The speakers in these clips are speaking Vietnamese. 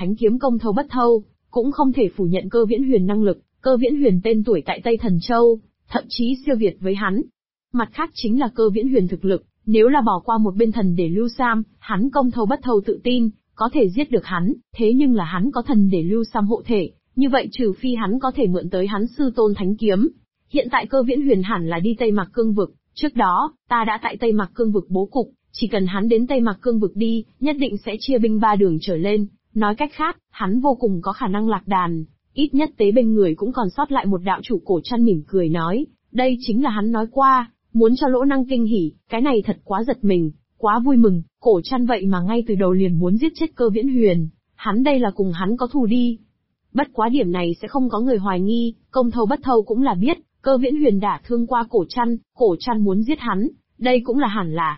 thánh kiếm công thâu bất thâu, cũng không thể phủ nhận Cơ Viễn Huyền năng lực, Cơ Viễn Huyền tên tuổi tại Tây Thần Châu, thậm chí siêu việt với hắn. Mặt khác chính là Cơ Viễn Huyền thực lực, nếu là bỏ qua một bên thần để Lưu Sam, hắn công thâu bất thâu tự tin, có thể giết được hắn, thế nhưng là hắn có thần để Lưu Sam hộ thể, như vậy trừ phi hắn có thể mượn tới hắn sư tôn thánh kiếm. Hiện tại Cơ Viễn Huyền hẳn là đi Tây Mạc Cương vực, trước đó, ta đã tại Tây Mạc Cương vực bố cục, chỉ cần hắn đến Tây Mạc Cương vực đi, nhất định sẽ chia binh 3 đường trở lên, nói cách khác, hắn vô cùng có khả năng lạc đàn, ít nhất tế bên người cũng còn sót lại một đạo chủ. Cổ Trăn mỉm cười nói, đây chính là hắn nói qua, muốn cho Lỗ Năng kinh hỉ, cái này thật quá giật mình, quá vui mừng. Cổ Trăn vậy mà ngay từ đầu liền muốn giết chết Cơ Viễn Huyền, hắn đây là cùng hắn có thù đi. Bất quá điểm này sẽ không có người hoài nghi, công thâu bất thâu cũng là biết, Cơ Viễn Huyền đả thương qua Cổ Trăn muốn giết hắn, đây cũng là hẳn là.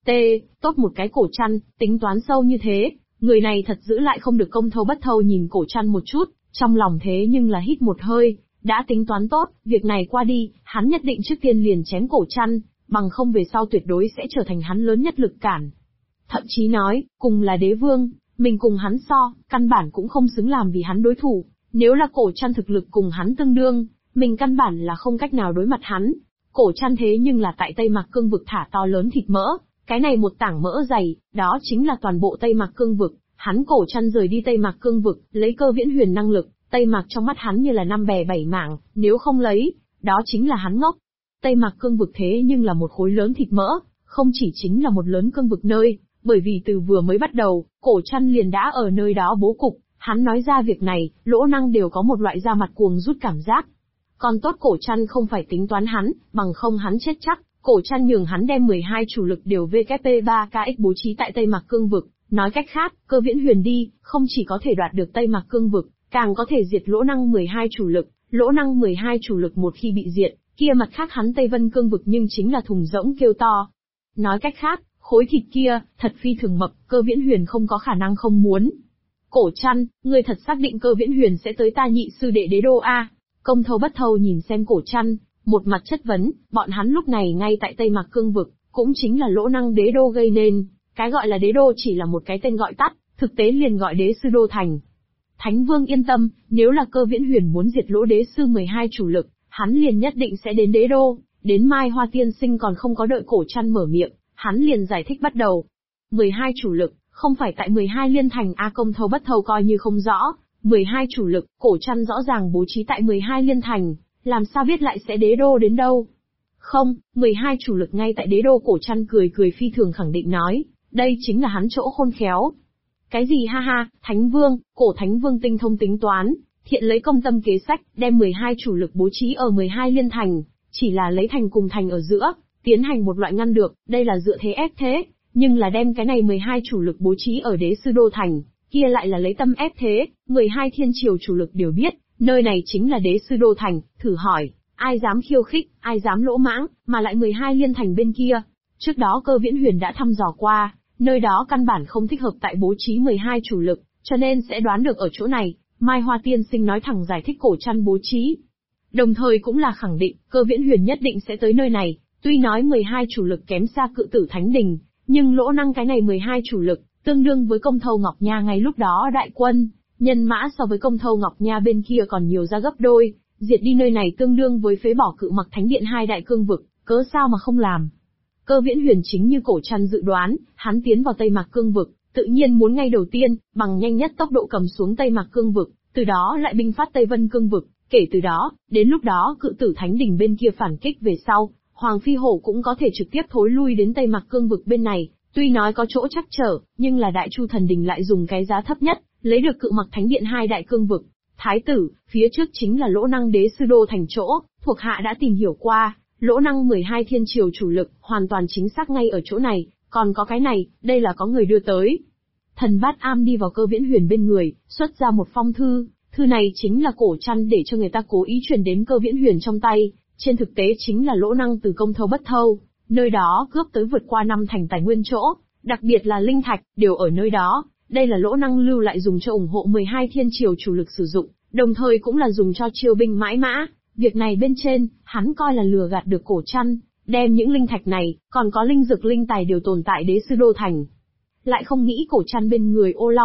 Tốt một cái Cổ Trăn, tính toán sâu như thế, người này thật giữ lại không được. Công thâu bất thâu nhìn Cổ Trăn một chút, trong lòng thế nhưng là hít một hơi, đã tính toán tốt, việc này qua đi, hắn nhất định trước tiên liền chém Cổ Trăn, bằng không về sau tuyệt đối sẽ trở thành hắn lớn nhất lực cản. Thậm chí nói, cùng là đế vương, mình cùng hắn so, căn bản cũng không xứng làm vì hắn đối thủ, nếu là Cổ Trăn thực lực cùng hắn tương đương, mình căn bản là không cách nào đối mặt hắn. Cổ Trăn thế nhưng là tại Tây Mạc Cương vực thả to lớn thịt mỡ, cái này một tảng mỡ dày, đó chính là toàn bộ Tây Mạc Cương vực. Hắn Cổ Trăn rời đi Tây Mạc Cương vực, lấy Cơ Viễn Huyền năng lực, Tây Mạc trong mắt hắn như là năm bè bảy mảng, nếu không lấy, đó chính là hắn ngốc. Tây Mạc Cương vực thế nhưng là một khối lớn thịt mỡ, không chỉ chính là một lớn cương vực nơi, bởi vì từ vừa mới bắt đầu, Cổ Trăn liền đã ở nơi đó bố cục, hắn nói ra việc này, Lỗ Năng đều có một loại da mặt cuồng rút cảm giác. Còn tốt Cổ Trăn không phải tính toán hắn, bằng không hắn chết chắc. Cổ Trăn nhường hắn đem 12 chủ lực đều VKP3KX bố trí tại Tây Mạc Cương vực, nói cách khác, Cơ Viễn Huyền đi, không chỉ có thể đoạt được Tây Mạc Cương vực, càng có thể diệt Lỗ Năng 12 chủ lực. Lỗ Năng 12 chủ lực một khi bị diệt, kia mặt khác hắn Tây Vân Cương vực nhưng chính là thùng rỗng kêu to. Nói cách khác, khối thịt kia, thật phi thường mập, Cơ Viễn Huyền không có khả năng không muốn. Cổ Trăn, ngươi thật xác định Cơ Viễn Huyền sẽ tới ta nhị sư đệ đế đô a? Công thâu bất thâu nhìn xem Cổ Trăn, một mặt chất vấn, bọn hắn lúc này ngay tại Tây Mạc Cương vực, cũng chính là Lỗ Năng đế đô gây nên, cái gọi là đế đô chỉ là một cái tên gọi tắt, thực tế liền gọi đế sư đô thành. Thánh Vương yên tâm, nếu là Cơ Viễn Huyền muốn diệt Lỗ đế sư 12 chủ lực, hắn liền nhất định sẽ đến đế đô. Đến Mai Hoa Tiên Sinh còn không có đợi Cổ Trăn mở miệng, hắn liền giải thích bắt đầu. 12 chủ lực, không phải tại 12 liên thành a? Công thâu bất thâu coi như không rõ, 12 chủ lực, Cổ Trăn rõ ràng bố trí tại 12 liên thành, làm sao biết lại sẽ đế đô đến đâu? Không, 12 chủ lực ngay tại đế đô. Cổ Trăn cười cười phi thường khẳng định nói, đây chính là hắn chỗ khôn khéo. Cái gì ha ha, Thánh Vương, Cổ Thánh Vương tinh thông tính toán, thiện lấy công tâm kế sách, đem 12 chủ lực bố trí ở 12 liên thành, chỉ là lấy thành cùng thành ở giữa, tiến hành một loại ngăn được, đây là dựa thế ép thế, nhưng là đem cái này 12 chủ lực bố trí ở đế sư đô thành, kia lại là lấy tâm ép thế. 12 thiên triều chủ lực đều biết, nơi này chính là đế sư đô thành, thử hỏi, ai dám khiêu khích, ai dám lỗ mãng, mà lại 12 liên thành bên kia. Trước đó Cơ Viễn Huyền đã thăm dò qua, nơi đó căn bản không thích hợp tại bố trí 12 chủ lực, cho nên sẽ đoán được ở chỗ này. Mai Hoa Tiên Sinh nói thẳng giải thích Cổ Trăn bố trí, đồng thời cũng là khẳng định, Cơ Viễn Huyền nhất định sẽ tới nơi này. Tuy nói 12 chủ lực kém xa Cự Tử Thánh Đình, nhưng Lỗ Năng cái này 12 chủ lực, tương đương với Công Thâu Ngọc Nha ngay lúc đó đại quân, nhân mã so với Công Thâu Ngọc Nha bên kia còn nhiều ra gấp đôi, diệt đi nơi này tương đương với phế bỏ Cự Mặc Thánh Điện hai đại cương vực, cớ sao mà không làm. Cơ Viễn Huyền chính như Cổ Trăn dự đoán, hắn tiến vào Tây Mạc Cương vực, tự nhiên muốn ngay đầu tiên, bằng nhanh nhất tốc độ cầm xuống Tây Mạc Cương vực, từ đó lại binh phát Tây Vân Cương vực, kể từ đó, đến lúc đó Cự Tử Thánh Đình bên kia phản kích về sau, Hoàng Phi Hổ cũng có thể trực tiếp thối lui đến Tây Mạc Cương vực bên này, tuy nói có chỗ trắc trở, nhưng là Đại Chu Thần Đình lại dùng cái giá thấp nhất, lấy được Cự Mặc Thánh Điện hai đại cương vực. Thái tử, phía trước chính là Lỗ Năng đế sư đô thành chỗ, thuộc hạ đã tìm hiểu qua, Lỗ Năng 12 thiên triều chủ lực, hoàn toàn chính xác ngay ở chỗ này, còn có cái này, đây là có người đưa tới. Thần Bát Am đi vào Cơ Viễn Huyền bên người, xuất ra một phong thư, thư này chính là Cổ Trăn để cho người ta cố ý truyền đến Cơ Viễn Huyền trong tay, trên thực tế chính là Lỗ Năng từ Công Thâu Bất Thâu, nơi đó cướp tới vượt qua 5 thành tài nguyên chỗ, đặc biệt là linh thạch, đều ở nơi đó, đây là Lỗ Năng lưu lại dùng cho ủng hộ 12 thiên triều chủ lực sử dụng, đồng thời cũng là dùng cho chiêu binh mãi mã. Việc này bên trên, hắn coi là lừa gạt được Cổ Trăn, đem những linh thạch này, còn có linh dược linh tài đều tồn tại đế sư đô thành. Lại không nghĩ Cổ Trăn bên người Ô Long,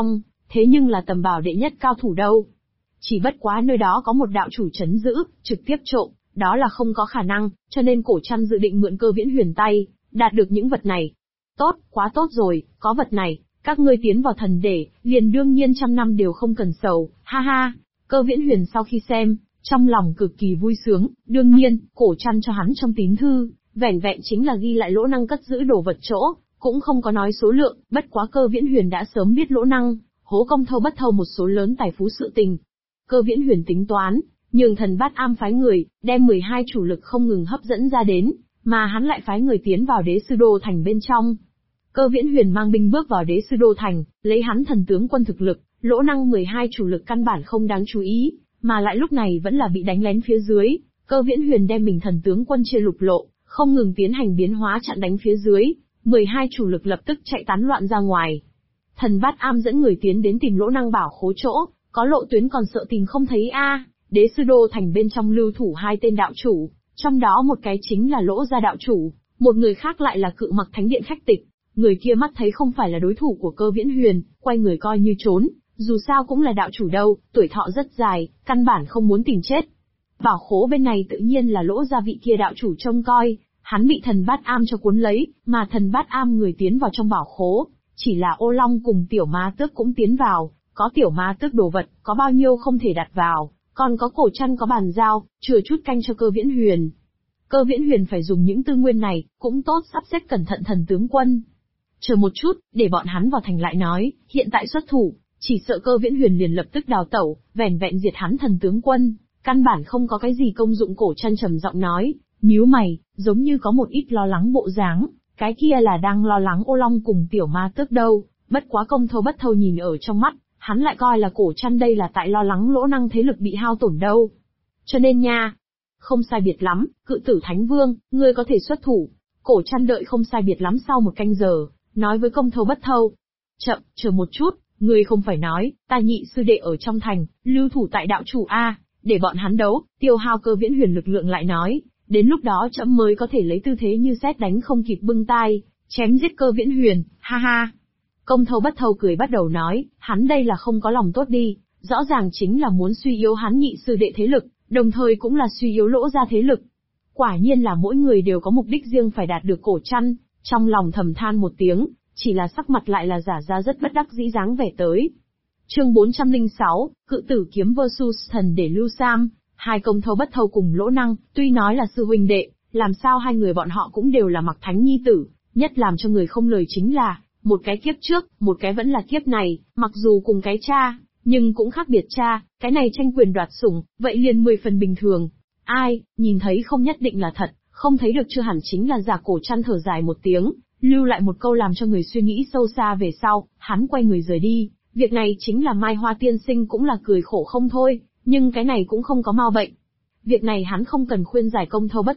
thế nhưng là tầm bảo đệ nhất cao thủ đâu. Chỉ bất quá nơi đó có một đạo chủ trấn giữ, trực tiếp trộm, đó là không có khả năng, cho nên Cổ Trăn dự định mượn Cơ Viễn Huyền tay, đạt được những vật này. Tốt, quá tốt rồi, có vật này, các ngươi tiến vào thần để, liền đương nhiên trăm năm đều không cần sầu, ha ha. Cơ Viễn Huyền sau khi xem, trong lòng cực kỳ vui sướng, đương nhiên, Cổ Trăn cho hắn trong tín thư, vẻn vẹn chính là ghi lại lỗ năng cất giữ đồ vật chỗ, cũng không có nói số lượng, bất quá Cơ Viễn Huyền đã sớm biết lỗ năng, hố công thâu bất thâu một số lớn tài phú sự tình. Cơ Viễn Huyền tính toán, nhường Thần Bát Am phái người, đem 12 chủ lực không ngừng hấp dẫn ra đến, mà hắn lại phái người tiến vào Đế Sư Đô Thành bên trong. Cơ Viễn Huyền mang binh bước vào Đế Sư Đô Thành, lấy hắn thần tướng quân thực lực, lỗ năng 12 chủ lực căn bản không đáng chú ý, mà lại lúc này vẫn là bị đánh lén phía dưới. Cơ Viễn Huyền đem mình thần tướng quân chia lục lộ, không ngừng tiến hành biến hóa chặn đánh phía dưới, 12 chủ lực lập tức chạy tán loạn ra ngoài. Thần Bát Am dẫn người tiến đến tìm lỗ năng bảo khố chỗ, có lộ tuyến còn sợ tìm không thấy a. Đế Sư Đô Thành bên trong lưu thủ hai tên đạo chủ, trong đó một cái chính là Lỗ gia đạo chủ, một người khác lại là Cự Mặc Thánh Điện khách tịch. Người kia mắt thấy không phải là đối thủ của Cơ Viễn Huyền, quay người coi như trốn, dù sao cũng là đạo chủ đâu, tuổi thọ rất dài, căn bản không muốn tìm chết. Bảo khố bên này tự nhiên là Lỗ gia vị kia đạo chủ trông coi, hắn bị Thần Bát Am cho cuốn lấy, mà Thần Bát Am người tiến vào trong bảo khố, chỉ là Ô Long cùng Tiểu Ma Tước cũng tiến vào, có Tiểu Ma Tước đồ vật, có bao nhiêu không thể đặt vào, còn có Cổ Trăn có bàn giao, chừa chút canh cho Cơ Viễn Huyền. Cơ Viễn Huyền phải dùng những tư nguyên này, cũng tốt sắp xếp cẩn thận thần tướng quân. Chờ một chút, để bọn hắn vào thành lại nói, hiện tại xuất thủ, chỉ sợ Cơ Viễn Huyền liền lập tức đào tẩu, vẻn vẹn diệt hắn thần tướng quân, căn bản không có cái gì công dụng. Cổ Trăn trầm giọng nói, nhíu mày, giống như có một ít lo lắng bộ dáng, cái kia là đang lo lắng Ô Long cùng Tiểu Ma Tước đâu, bất quá công thâu bất thâu nhìn ở trong mắt, hắn lại coi là Cổ Trăn đây là tại lo lắng lỗ năng thế lực bị hao tổn đâu. Cho nên nha, không sai biệt lắm, Cự Tử Thánh Vương, ngươi có thể xuất thủ. Cổ Trăn đợi không sai biệt lắm sau một canh giờ, nói với công thâu bất thâu. Chậm, chờ một chút, ngươi không phải nói, ta nhị sư đệ ở trong thành, lưu thủ tại đạo chủ A, để bọn hắn đấu, tiêu hao Cơ Viễn Huyền lực lượng lại nói, đến lúc đó trẫm mới có thể lấy tư thế như sét đánh không kịp bưng tai, chém giết Cơ Viễn Huyền, ha ha. Công thâu bất thâu cười bắt đầu nói, hắn đây là không có lòng tốt đi, rõ ràng chính là muốn suy yếu hắn nhị sư đệ thế lực, đồng thời cũng là suy yếu Lỗ gia thế lực. Quả nhiên là mỗi người đều có mục đích riêng phải đạt được. Cổ Trăn, trong lòng thầm than một tiếng, chỉ là sắc mặt lại là giả ra rất bất đắc dĩ dáng vẻ tới. Chương 406, Cự Tử Kiếm vs Thần để Lưu Sam. Hai công thâu bất thâu cùng Lỗ năng, tuy nói là sư huynh đệ, làm sao hai người bọn họ cũng đều là Mặc Thánh nhi tử, nhất làm cho người không lời chính là, một cái kiếp trước, một cái vẫn là kiếp này, mặc dù cùng cái cha, nhưng cũng khác biệt cha, cái này tranh quyền đoạt sủng, vậy liền 10 phần bình thường. Ai, nhìn thấy không nhất định là thật, không thấy được chưa hẳn chính là giả. Cổ Trăn thở dài một tiếng, lưu lại một câu làm cho người suy nghĩ sâu xa về sau, hắn quay người rời đi. Việc này chính là Mai Hoa tiên sinh cũng là cười khổ không thôi, nhưng cái này cũng không có mau bệnh. Việc này hắn không cần khuyên giải công thâu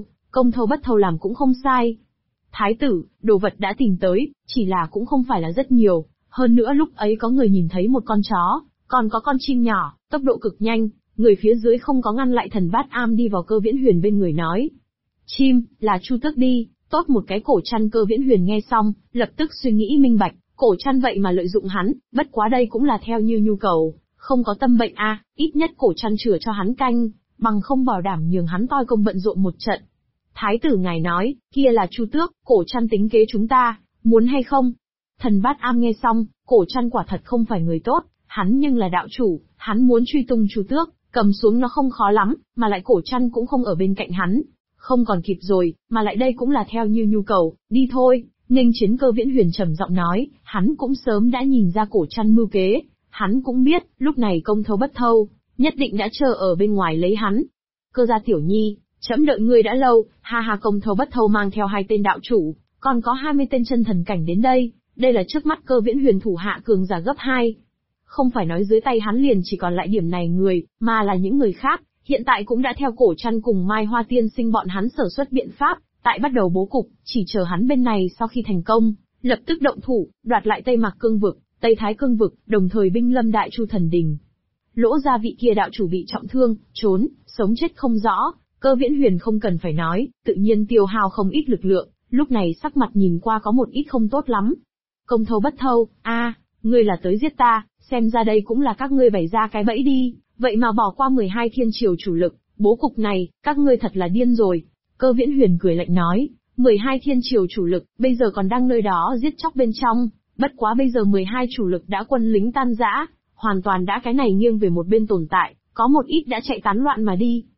bất thâu làm cũng không sai. Thái tử, đồ vật đã tìm tới, chỉ là cũng không phải là rất nhiều, hơn nữa lúc ấy có người nhìn thấy một con chó, còn có con chim nhỏ, tốc độ cực nhanh, người phía dưới không có ngăn lại. Thần Bát Am đi vào Cơ Viễn Huyền bên người nói. Chim, là Chu Tước đi, tốt một cái. Cổ Trăn. Cơ Viễn Huyền nghe xong, lập tức suy nghĩ minh bạch, Cổ Trăn vậy mà lợi dụng hắn, bất quá đây cũng là theo như nhu cầu, không có tâm bệnh a, ít nhất Cổ Trăn chừa cho hắn canh, bằng không bảo đảm nhường hắn toi công bận rộn một trận. Thái tử ngài nói, kia là Chu Tước, Cổ Trăn tính kế chúng ta, muốn hay không? Thần Bát Am nghe xong, Cổ Trăn quả thật không phải người tốt, hắn nhưng là đạo chủ, hắn muốn truy tung Chu Tước, cầm xuống nó không khó lắm, mà lại Cổ Trăn cũng không ở bên cạnh hắn, không còn kịp rồi, mà lại đây cũng là theo như nhu cầu, đi thôi. Nghênh chiến. Cơ Viễn Huyền trầm giọng nói, hắn cũng sớm đã nhìn ra Cổ Trăn mưu kế, hắn cũng biết, lúc này công thâu bất thâu, nhất định đã chờ ở bên ngoài lấy hắn. Cơ gia tiểu nhi, trẫm đợi ngươi đã lâu, ha ha. Công thâu bất thâu mang theo 2 tên đạo chủ, còn có 20 tên chân thần cảnh đến đây, đây là trước mắt Cơ Viễn Huyền thủ hạ cường giả gấp 2. Không phải nói dưới tay hắn liền chỉ còn lại điểm này người, mà là những người khác, hiện tại cũng đã theo Cổ Trăn cùng Mai Hoa tiên sinh bọn hắn sở xuất biện pháp, tại bắt đầu bố cục, chỉ chờ hắn bên này sau khi thành công, lập tức động thủ, đoạt lại Tây Mạc Cương vực, Tây Thái Cương vực, đồng thời binh lâm Đại Chu thần đình. Lỗ gia vị kia đạo chủ bị trọng thương, trốn, sống chết không rõ, Cơ Viễn Huyền không cần phải nói, tự nhiên tiêu hao không ít lực lượng, lúc này sắc mặt nhìn qua có một ít không tốt lắm. Công thâu bất thâu, Ngươi là tới giết ta, xem ra đây cũng là các ngươi bày ra cái bẫy đi, vậy mà bỏ qua 12 thiên triều chủ lực, bố cục này, các ngươi thật là điên rồi. Cơ Viễn Huyền cười lạnh nói, 12 thiên triều chủ lực, bây giờ còn đang nơi đó giết chóc bên trong, bất quá bây giờ 12 chủ lực đã quân lính tan rã, hoàn toàn đã cái này nghiêng về một bên tồn tại, có một ít đã chạy tán loạn mà đi.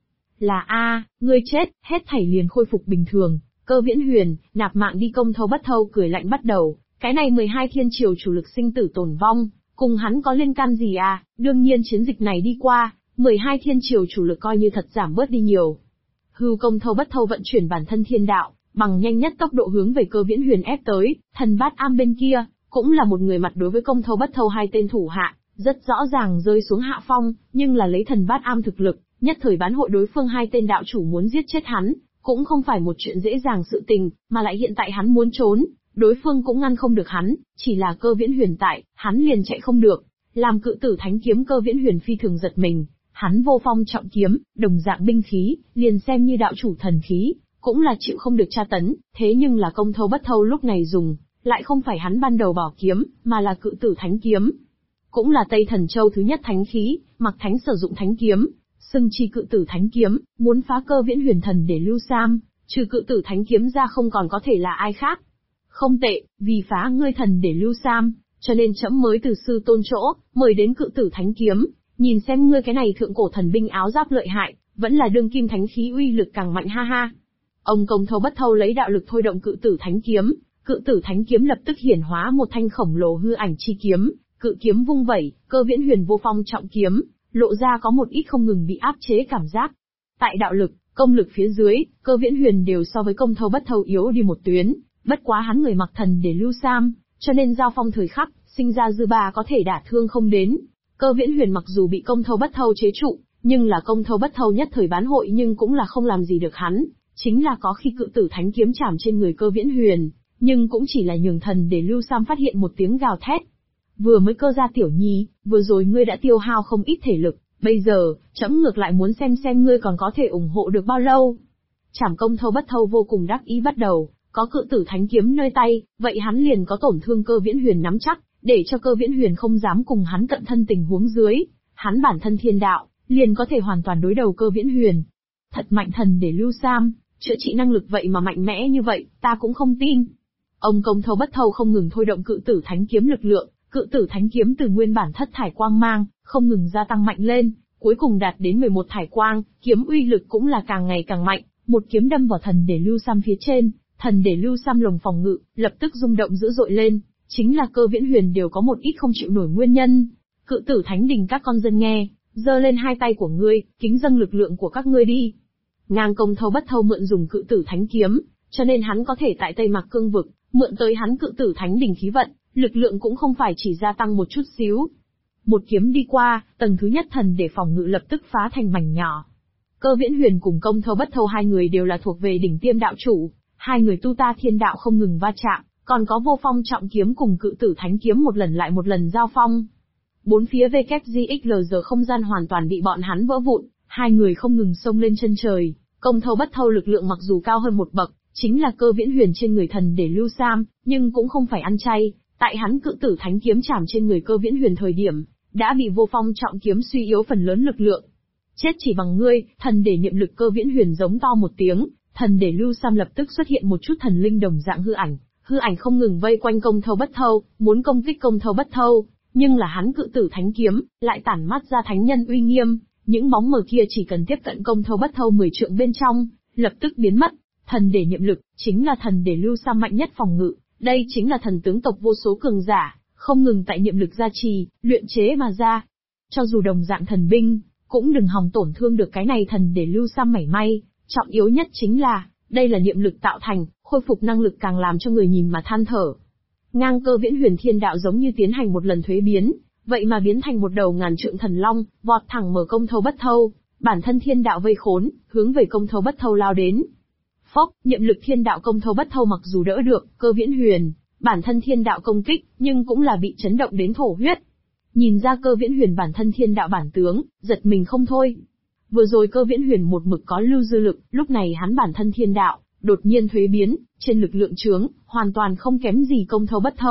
Là ngươi chết, hết thảy liền khôi phục bình thường. Cơ Viễn Huyền, nạp mạng đi. Công Thâu Bất Thâu cười lạnh bắt đầu, cái này 12 thiên triều chủ lực sinh tử tồn vong, cùng hắn có liên can gì à? Đương nhiên chiến dịch này đi qua, 12 thiên triều chủ lực coi như thật giảm bớt đi nhiều. Công Thâu Bất Thâu vận chuyển bản thân thiên đạo, bằng nhanh nhất tốc độ hướng về Cơ Viễn Huyền ép tới. Thần Bát Am bên kia, cũng là một người mặt đối với Công Thâu Bất Thâu hai tên thủ hạ, rất rõ ràng rơi xuống hạ phong, nhưng là lấy Thần Bát Am thực lực, nhất thời bán hội đối phương hai tên đạo chủ muốn giết chết hắn, cũng không phải một chuyện dễ dàng sự tình, mà lại hiện tại hắn muốn trốn, đối phương cũng ngăn không được hắn, chỉ là Cơ Viễn Huyền tại, hắn liền chạy không được. Làm Cự Tử Thánh kiếm Cơ Viễn Huyền phi thường giật mình, hắn vô phong trọng kiếm, đồng dạng binh khí, liền xem như đạo chủ thần khí, cũng là chịu không được tra tấn, thế nhưng là Công Thâu Bất Thâu lúc này dùng, lại không phải hắn ban đầu bảo kiếm, mà là Cự Tử Thánh kiếm. Cũng là Tây Thần Châu thứ nhất thánh khí, Mặc Thánh sử dụng thánh kiếm, xưng chi Cự Tử Thánh kiếm, muốn phá Cơ Viễn Huyền thần để lưu sam, trừ Cự Tử Thánh kiếm ra không còn có thể là ai khác. Không tệ, vì phá ngươi thần để lưu sam, cho nên trẫm mới từ sư tôn chỗ, mời đến Cự Tử Thánh kiếm, nhìn xem ngươi cái này thượng cổ thần binh áo giáp lợi hại, vẫn là đương kim thánh khí uy lực càng mạnh ha ha. Ông Công Thâu Bất Thâu lấy đạo lực thôi động Cự Tử Thánh kiếm, Cự Tử Thánh kiếm lập tức hiển hóa một thanh khổng lồ hư ảnh chi kiếm, cự kiếm vung vẩy, Cơ Viễn Huyền vô phong trọng kiếm, lộ ra có một ít không ngừng bị áp chế cảm giác. Tại đạo lực, công lực phía dưới, Cơ Viễn Huyền đều so với Công Thâu Bất Thâu yếu đi một tuyến, bất quá hắn người mặc thần để lưu sam, cho nên giao phong thời khắc, sinh ra dư ba có thể đả thương không đến. Cơ Viễn Huyền mặc dù bị Công Thâu Bất Thâu chế trụ, nhưng là Công Thâu Bất Thâu nhất thời bán hội nhưng cũng là không làm gì được hắn, chính là có khi Cự Tử Thánh kiếm chạm trên người Cơ Viễn Huyền, nhưng cũng chỉ là nhường thần để lưu sam phát hiện một tiếng gào thét. Vừa mới Cơ gia tiểu nhi, vừa rồi ngươi đã tiêu hao không ít thể lực, bây giờ, trẫm ngược lại muốn xem ngươi còn có thể ủng hộ được bao lâu. Trảm Công Thâu Bất Thâu vô cùng đắc ý bắt đầu, có Cự Tử Thánh kiếm nơi tay, vậy hắn liền có tổn thương Cơ Viễn Huyền nắm chắc, để cho Cơ Viễn Huyền không dám cùng hắn cận thân tình huống dưới, hắn bản thân thiên đạo, liền có thể hoàn toàn đối đầu Cơ Viễn Huyền. Thật mạnh thần để lưu sam, chữa trị năng lực vậy mà mạnh mẽ như vậy, ta cũng không tin. Ông Công Thâu Bất Thâu không ngừng thôi động Cự Tử Thánh kiếm lực lượng, Cự Tử Thánh kiếm từ nguyên bản thất thải quang mang, không ngừng gia tăng mạnh lên, cuối cùng đạt đến 11 thải quang, kiếm uy lực cũng là càng ngày càng mạnh, một kiếm đâm vào thần để lưu sam phía trên, thần để lưu sam lồng phòng ngự, lập tức rung động dữ dội lên, chính là Cơ Viễn Huyền đều có một ít không chịu nổi nguyên nhân. Cự Tử Thánh đình các con dân nghe, giơ lên hai tay của ngươi, kính dâng lực lượng của các ngươi đi. Ngang Công Thâu Bất Thâu mượn dùng Cự Tử Thánh kiếm, cho nên hắn có thể tại Tây Mạc Cương vực, mượn tới hắn Cự Tử Thánh đình khí vận, lực lượng cũng không phải chỉ gia tăng một chút xíu. Một kiếm đi qua, tầng thứ nhất thần để phòng ngự lập tức phá thành mảnh nhỏ. Cơ Viễn Huyền cùng Công Thâu Bất Thâu hai người đều là thuộc về đỉnh tiêm đạo chủ, hai người tu ta thiên đạo không ngừng va chạm, còn có vô phong trọng kiếm cùng Cự Tử Thánh kiếm một lần lại một lần giao phong. Bốn phía WXLG không gian hoàn toàn bị bọn hắn vỡ vụn, hai người không ngừng xông lên chân trời. Công Thâu Bất Thâu lực lượng mặc dù cao hơn một bậc, chính là Cơ Viễn Huyền trên người thần để lưu sam, nhưng cũng không phải ăn chay, tại hắn Cự Tử Thánh kiếm chạm trên người Cơ Viễn Huyền thời điểm, đã bị vô phong trọng kiếm suy yếu phần lớn lực lượng. Chết chỉ bằng ngươi, thần để niệm lực. Cơ Viễn Huyền giống to một tiếng, thần để lưu sam lập tức xuất hiện một chút thần linh đồng dạng hư ảnh không ngừng vây quanh Công Thâu Bất Thâu, muốn công kích Công Thâu Bất Thâu, nhưng là hắn Cự Tử Thánh kiếm lại tản mát ra thánh nhân uy nghiêm, những bóng mờ kia chỉ cần tiếp cận Công Thâu Bất Thâu 10 trượng bên trong, lập tức biến mất. Thần để niệm lực chính là thần để lưu sam mạnh nhất phòng ngự, đây chính là thần tướng tộc vô số cường giả, không ngừng tại niệm lực gia trì, luyện chế mà ra. Cho dù đồng dạng thần binh, cũng đừng hòng tổn thương được cái này thần để lưu sam mảy may, trọng yếu nhất chính là, đây là niệm lực tạo thành, khôi phục năng lực càng làm cho người nhìn mà than thở. Ngang Cơ Viễn Huyền thiên đạo giống như tiến hành một lần thuế biến, vậy mà biến thành một đầu ngàn trượng thần long, vọt thẳng mở Công Thâu Bất Thâu, bản thân thiên đạo vây khốn, hướng về Công Thâu Bất Thâu lao đến. Phốc, niệm lực thiên đạo Công Thâu Bất Thâu mặc dù đỡ được Cơ Viễn Huyền, bản thân thiên đạo công kích, nhưng cũng là bị chấn động đến thổ huyết. Nhìn ra Cơ Viễn Huyền bản thân thiên đạo bản tướng, giật mình không thôi. Vừa rồi Cơ Viễn Huyền một mực có lưu dư lực, lúc này hắn bản thân thiên đạo, đột nhiên thuế biến, trên lực lượng chướng, hoàn toàn không kém gì Công Thâu Bất Thâu.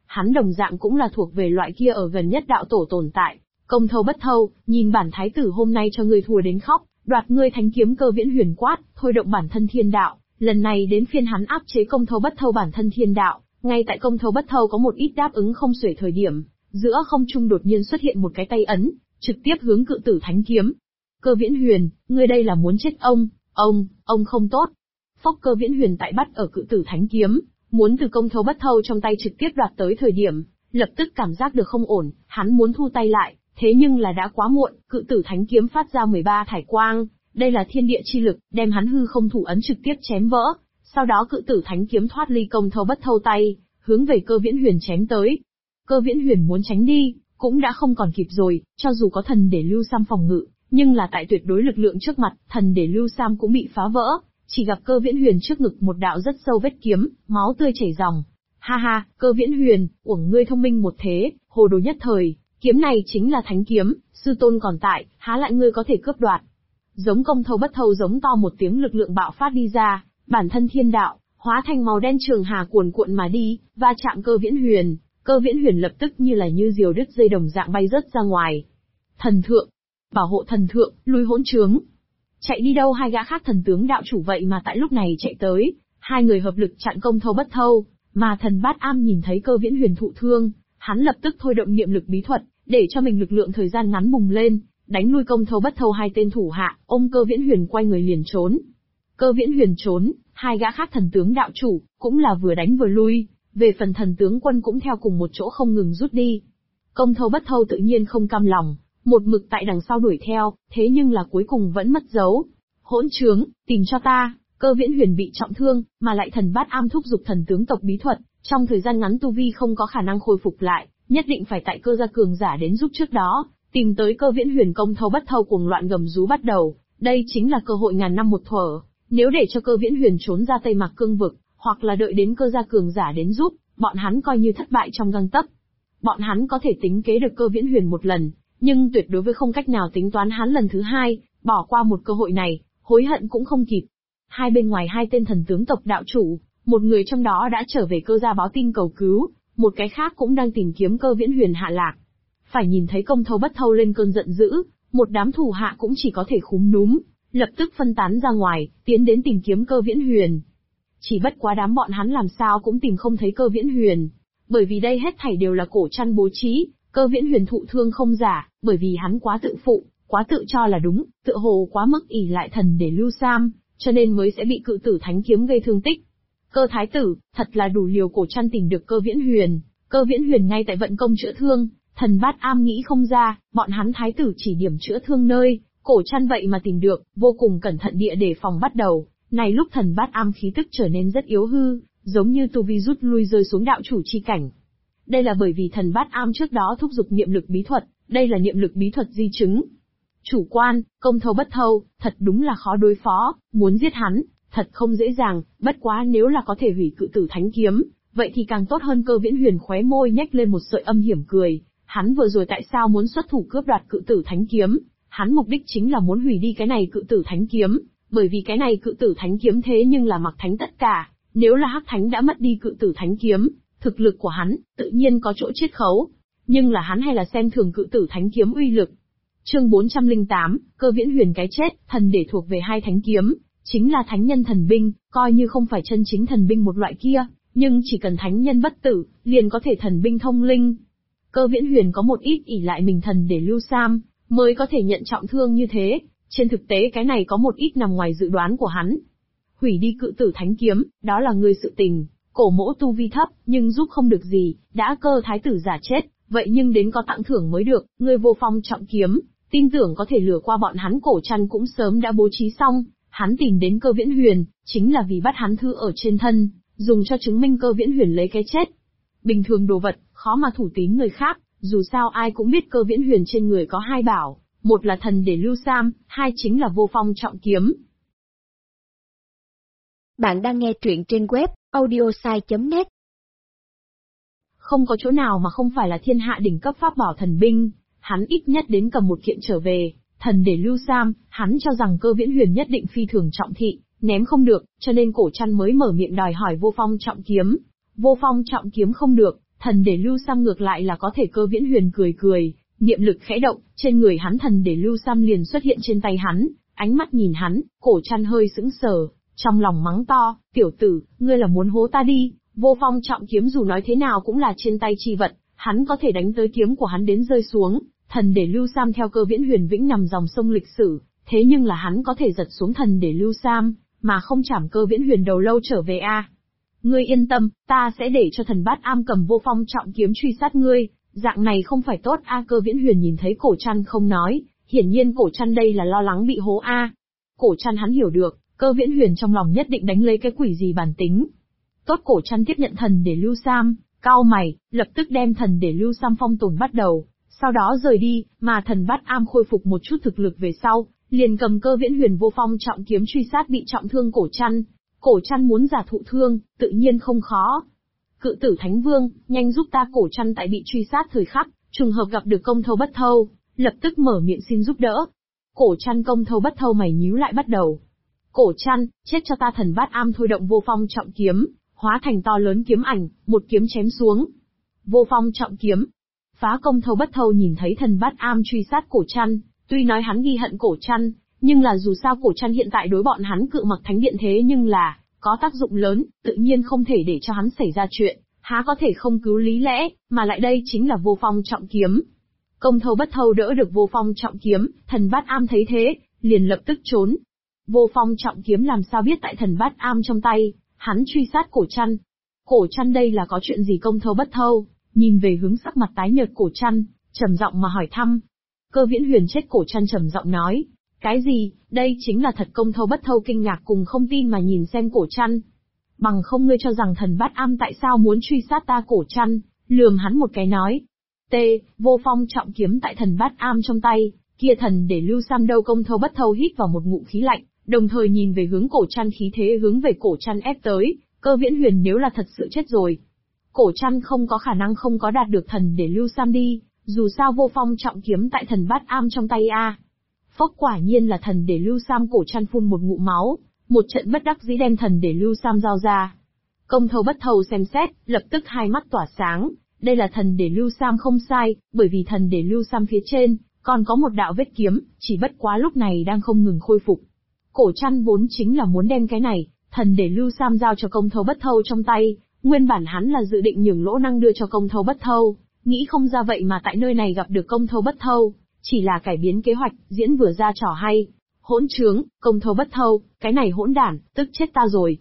hắn đồng dạng cũng là thuộc về loại kia ở gần nhất đạo tổ tồn tại. Công thâu bất thâu, nhìn bản thái tử hôm nay cho ngươi thua đến khóc, đoạt ngươi thánh kiếm. Cơ Viễn Huyền quát, thôi động bản thân thiên đạo, lần này đến phiên hắn áp chế công thâu bất thâu bản thân thiên đạo. Ngay tại công thâu bất thâu có một ít đáp ứng không xuể thời điểm, giữa không trung đột nhiên xuất hiện một cái tay ấn, trực tiếp hướng cự tử thánh kiếm. Cơ Viễn Huyền, ngươi đây là muốn chết ông không tốt. Phốc. Cơ Viễn Huyền tại bắt ở cự tử thánh kiếm, muốn từ công thâu bất thâu trong tay trực tiếp đoạt tới thời điểm, lập tức cảm giác được không ổn, hắn muốn thu tay lại, thế nhưng là đã quá muộn, cự tử thánh kiếm phát ra 13 thải quang, đây là thiên địa chi lực, đem hắn hư không thủ ấn trực tiếp chém vỡ. Sau đó cự tử thánh kiếm thoát ly công thâu bất thâu tay, hướng về Cơ Viễn Huyền chém tới. Cơ Viễn Huyền muốn tránh đi, cũng đã không còn kịp rồi, cho dù có thần để lưu sam phòng ngự, nhưng là tại tuyệt đối lực lượng trước mặt, thần để lưu sam cũng bị phá vỡ, chỉ gặp Cơ Viễn Huyền trước ngực một đạo rất sâu vết kiếm, máu tươi chảy ròng. Ha ha, Cơ Viễn Huyền, uổng ngươi thông minh một thế, hồ đồ nhất thời, kiếm này chính là thánh kiếm, sư tôn còn tại, há lại ngươi có thể cướp đoạt. Giống công thâu bất thâu giống to một tiếng, lực lượng bạo phát đi ra, bản thân thiên đạo, hóa thành màu đen trường hà cuồn cuộn mà đi, va chạm Cơ Viễn Huyền. Cơ Viễn Huyền lập tức như diều đứt dây đồng dạng bay rớt ra ngoài. Thần thượng, bảo hộ thần thượng, lui hỗn trướng. Chạy đi đâu? Hai gã khác thần tướng đạo chủ vậy mà tại lúc này chạy tới, hai người hợp lực chặn công thâu bất thâu, mà thần Bát Am nhìn thấy Cơ Viễn Huyền thụ thương, hắn lập tức thôi động niệm lực bí thuật, để cho mình lực lượng thời gian ngắn bùng lên, đánh lui công thâu bất thâu hai tên thủ hạ, ôm Cơ Viễn Huyền quay người liền trốn. Cơ Viễn Huyền trốn, hai gã khác thần tướng đạo chủ, cũng là vừa đánh vừa lui, về phần thần tướng quân cũng theo cùng một chỗ không ngừng rút đi. Công thâu bất thâu tự nhiên không cam lòng, một mực tại đằng sau đuổi theo, thế nhưng là cuối cùng vẫn mất dấu. Hỗn trướng, tìm cho ta. Cơ Viễn Huyền bị trọng thương, mà lại thần Bát Am thúc giục thần tướng tộc bí thuật, trong thời gian ngắn tu vi không có khả năng khôi phục lại, nhất định phải tại Cơ gia cường giả đến giúp trước đó, tìm tới Cơ Viễn Huyền. Công thâu bất thâu cuồng loạn gầm rú bắt đầu, đây chính là cơ hội ngàn năm một thuở, nếu để cho Cơ Viễn Huyền trốn ra Tây Mạc Cương vực, hoặc là đợi đến Cơ gia cường giả đến giúp, bọn hắn coi như thất bại trong gang tấc. Bọn hắn có thể tính kế được Cơ Viễn Huyền một lần, nhưng tuyệt đối với không cách nào tính toán hắn lần thứ hai, bỏ qua một cơ hội này, hối hận cũng không kịp. Hai bên ngoài hai tên thần tướng tộc đạo chủ, một người trong đó đã trở về Cơ gia báo tin cầu cứu, một cái khác cũng đang tìm kiếm Cơ Viễn Huyền hạ lạc. Phải nhìn thấy công thâu bất thâu lên cơn giận dữ, một đám thủ hạ cũng chỉ có thể khúm núm, lập tức phân tán ra ngoài, tiến đến tìm kiếm Cơ Viễn Huyền. Chỉ bất quá đám bọn hắn làm sao cũng tìm không thấy Cơ Viễn Huyền, bởi vì đây hết thảy đều là Cổ Trăn bố trí. Cơ Viễn Huyền thụ thương không giả, bởi vì hắn quá tự phụ, quá tự cho là đúng, tựa hồ quá mức ỷ lại thần để lưu sam, cho nên mới sẽ bị cự tử thánh kiếm gây thương tích. Cơ thái tử, thật là đủ liều. Cổ Trăn tìm được Cơ Viễn Huyền, Cơ Viễn Huyền ngay tại vận công chữa thương, thần Bát Am nghĩ không ra, bọn hắn thái tử chỉ điểm chữa thương nơi, Cổ Trăn vậy mà tìm được, vô cùng cẩn thận địa đề phòng bắt đầu. Này lúc thần Bát Am khí tức trở nên rất yếu hư, giống như tu vi rút lui rơi xuống đạo chủ chi cảnh. Đây là bởi vì thần Bát Am trước đó thúc giục niệm lực bí thuật, đây là niệm lực bí thuật di chứng. Chủ quan, công thâu bất thâu, thật đúng là khó đối phó, muốn giết hắn, thật không dễ dàng, bất quá nếu là có thể hủy cự tử thánh kiếm, vậy thì càng tốt hơn. Cơ Viễn Huyền khóe môi nhếch lên một sợi âm hiểm cười, hắn vừa rồi tại sao muốn xuất thủ cướp đoạt cự tử thánh kiếm, hắn mục đích chính là muốn hủy đi cái này cự tử thánh kiếm, bởi vì cái này cự tử thánh kiếm thế nhưng là mặc thánh tất cả, nếu là hắc thánh đã mất đi cự tử thánh kiếm, thực lực của hắn, tự nhiên có chỗ chiết khấu. Nhưng là hắn hay là xem thường cự tử thánh kiếm uy lực. Chương 408, Cơ Viễn Huyền cái chết, thần để thuộc về hai thánh kiếm, chính là thánh nhân thần binh, coi như không phải chân chính thần binh một loại kia, nhưng chỉ cần thánh nhân bất tử, liền có thể thần binh thông linh. Cơ Viễn Huyền có một ít ỷ lại mình thần để lưu sam, mới có thể nhận trọng thương như thế, trên thực tế cái này có một ít nằm ngoài dự đoán của hắn. Hủy đi cự tử thánh kiếm, đó là người sự tình. Cổ mỗ tu vi thấp, nhưng giúp không được gì, đã Cơ thái tử giả chết, vậy nhưng đến có tặng thưởng mới được. Ngươi vô phong trọng kiếm, tin tưởng có thể lừa qua bọn hắn. Cổ Trăn cũng sớm đã bố trí xong, hắn tìm đến Cơ Viễn Huyền, chính là vì bắt hắn thư ở trên thân, dùng cho chứng minh Cơ Viễn Huyền lấy cái chết. Bình thường đồ vật, khó mà thủ tín người khác, dù sao ai cũng biết Cơ Viễn Huyền trên người có hai bảo, một là thần để lưu sam, hai chính là vô phong trọng kiếm. Bạn đang nghe truyện trên web audiosai.net. Không có chỗ nào mà không phải là thiên hạ đỉnh cấp pháp bảo thần binh, hắn ít nhất đến cầm một kiện trở về. Thần để lưu sam, hắn cho rằng Cơ Viễn Huyền nhất định phi thường trọng thị, ném không được, cho nên Cổ Trăn mới mở miệng đòi hỏi vô phong trọng kiếm. Vô phong trọng kiếm không được, Thần để lưu sam ngược lại là có thể. Cơ Viễn Huyền cười cười, niệm lực khẽ động, trên người hắn thần để lưu sam liền xuất hiện trên tay hắn, ánh mắt nhìn hắn, Cổ Trăn hơi sững sờ, trong lòng mắng to, tiểu tử, ngươi là muốn hố ta đi, Vô Phong trọng kiếm dù nói thế nào cũng là trên tay chi vật, hắn có thể đánh tới kiếm của hắn đến rơi xuống, thần để lưu sam theo Cơ Viễn Huyền vĩnh nằm dòng sông lịch sử, thế nhưng là hắn có thể giật xuống thần để lưu sam, mà không chảm Cơ Viễn Huyền đầu lâu trở về a. Ngươi yên tâm, ta sẽ để cho thần Bát Am cầm Vô Phong trọng kiếm truy sát ngươi, dạng này không phải tốt a. Cơ Viễn Huyền nhìn thấy Cổ Trăn không nói, hiển nhiên Cổ Trăn đây là lo lắng bị hố a. Cổ Trăn hắn hiểu được, Cơ Viễn Huyền trong lòng nhất định đánh lấy cái quỷ gì bản tính. Tốt, Cổ Trăn tiếp nhận thần để lưu sam, cau mày, lập tức đem thần để lưu sam phong tồn bắt đầu, sau đó rời đi, mà thần Bát Am khôi phục một chút thực lực về sau, liền cầm Cơ Viễn Huyền Vô Phong trọng kiếm truy sát bị trọng thương Cổ Trăn. Cổ Trăn muốn giả thụ thương, tự nhiên không khó. Cự tử Thánh Vương, nhanh giúp ta. Cổ Trăn tại bị truy sát thời khắc, trùng hợp gặp được Công Thâu Bất Thâu, lập tức mở miệng xin giúp đỡ. Cổ Trăn Công Thâu Bất Thâu mày nhíu lại bắt đầu. Cổ Trăn, chết cho ta. Thần Bát Am thôi động Vô Phong trọng kiếm, hóa thành to lớn kiếm ảnh, một kiếm chém xuống. Vô Phong trọng kiếm. Phá. Công Thâu Bất Thâu nhìn thấy thần Bát Am truy sát Cổ Trăn, tuy nói hắn ghi hận Cổ Trăn, nhưng là dù sao Cổ Trăn hiện tại đối bọn hắn Cự Mặc Thánh Điện thế nhưng là có tác dụng lớn, tự nhiên không thể để cho hắn xảy ra chuyện, há có thể không cứu lý lẽ, mà lại đây chính là Vô Phong trọng kiếm. Công Thâu Bất Thâu đỡ được Vô Phong trọng kiếm, thần Bát Am thấy thế, liền lập tức trốn. Vô Phong trọng kiếm làm sao biết tại thần Bát Am trong tay, hắn truy sát Cổ Trăn. Cổ Trăn đây là có chuyện gì? Công Thâu Bất Thâu nhìn về hướng sắc mặt tái nhợt Cổ Trăn, trầm giọng mà hỏi thăm. Cơ Viễn Huyền chết. Cổ Trăn trầm giọng nói. Cái gì? Đây chính là thật? Công Thâu Bất Thâu kinh ngạc cùng không tin mà nhìn xem Cổ Trăn. Bằng không ngươi cho rằng thần Bát Am tại sao muốn truy sát ta? Cổ Trăn lườm hắn một cái nói. Vô Phong trọng kiếm tại thần Bát Am trong tay, kia thần để lưu sam đâu? Công Thâu Bất Thâu hít vào một ngụm khí lạnh, đồng thời nhìn về hướng Cổ Trăn, khí thế hướng về Cổ Trăn ép tới. Cơ Viễn Huyền nếu là thật sự chết rồi, Cổ Trăn không có khả năng không có đạt được thần để lưu sam đi, dù sao Vô Phong trọng kiếm tại thần Bát Am trong tay a. Phốc, quả nhiên là thần để lưu sam. Cổ Trăn phun một ngụm máu, một trận bất đắc dĩ đem thần để lưu sam giao ra. Công Thâu Bất Thâu xem xét, lập tức hai mắt tỏa sáng, đây là thần để lưu sam không sai, bởi vì thần để lưu sam phía trên còn có một đạo vết kiếm, chỉ bất quá lúc này đang không ngừng khôi phục. Cổ Trăn vốn chính là muốn đem cái này thần để lưu sam giao cho Công Thâu Bất Thâu trong tay, nguyên bản hắn là dự định nhường Lỗ Năng đưa cho Công Thâu Bất Thâu, nghĩ không ra vậy mà tại nơi này gặp được Công Thâu Bất Thâu, chỉ là cải biến kế hoạch, diễn vừa ra trò hay. Hỗn trướng, Công Thâu Bất Thâu, cái này hỗn đản, tức chết ta rồi,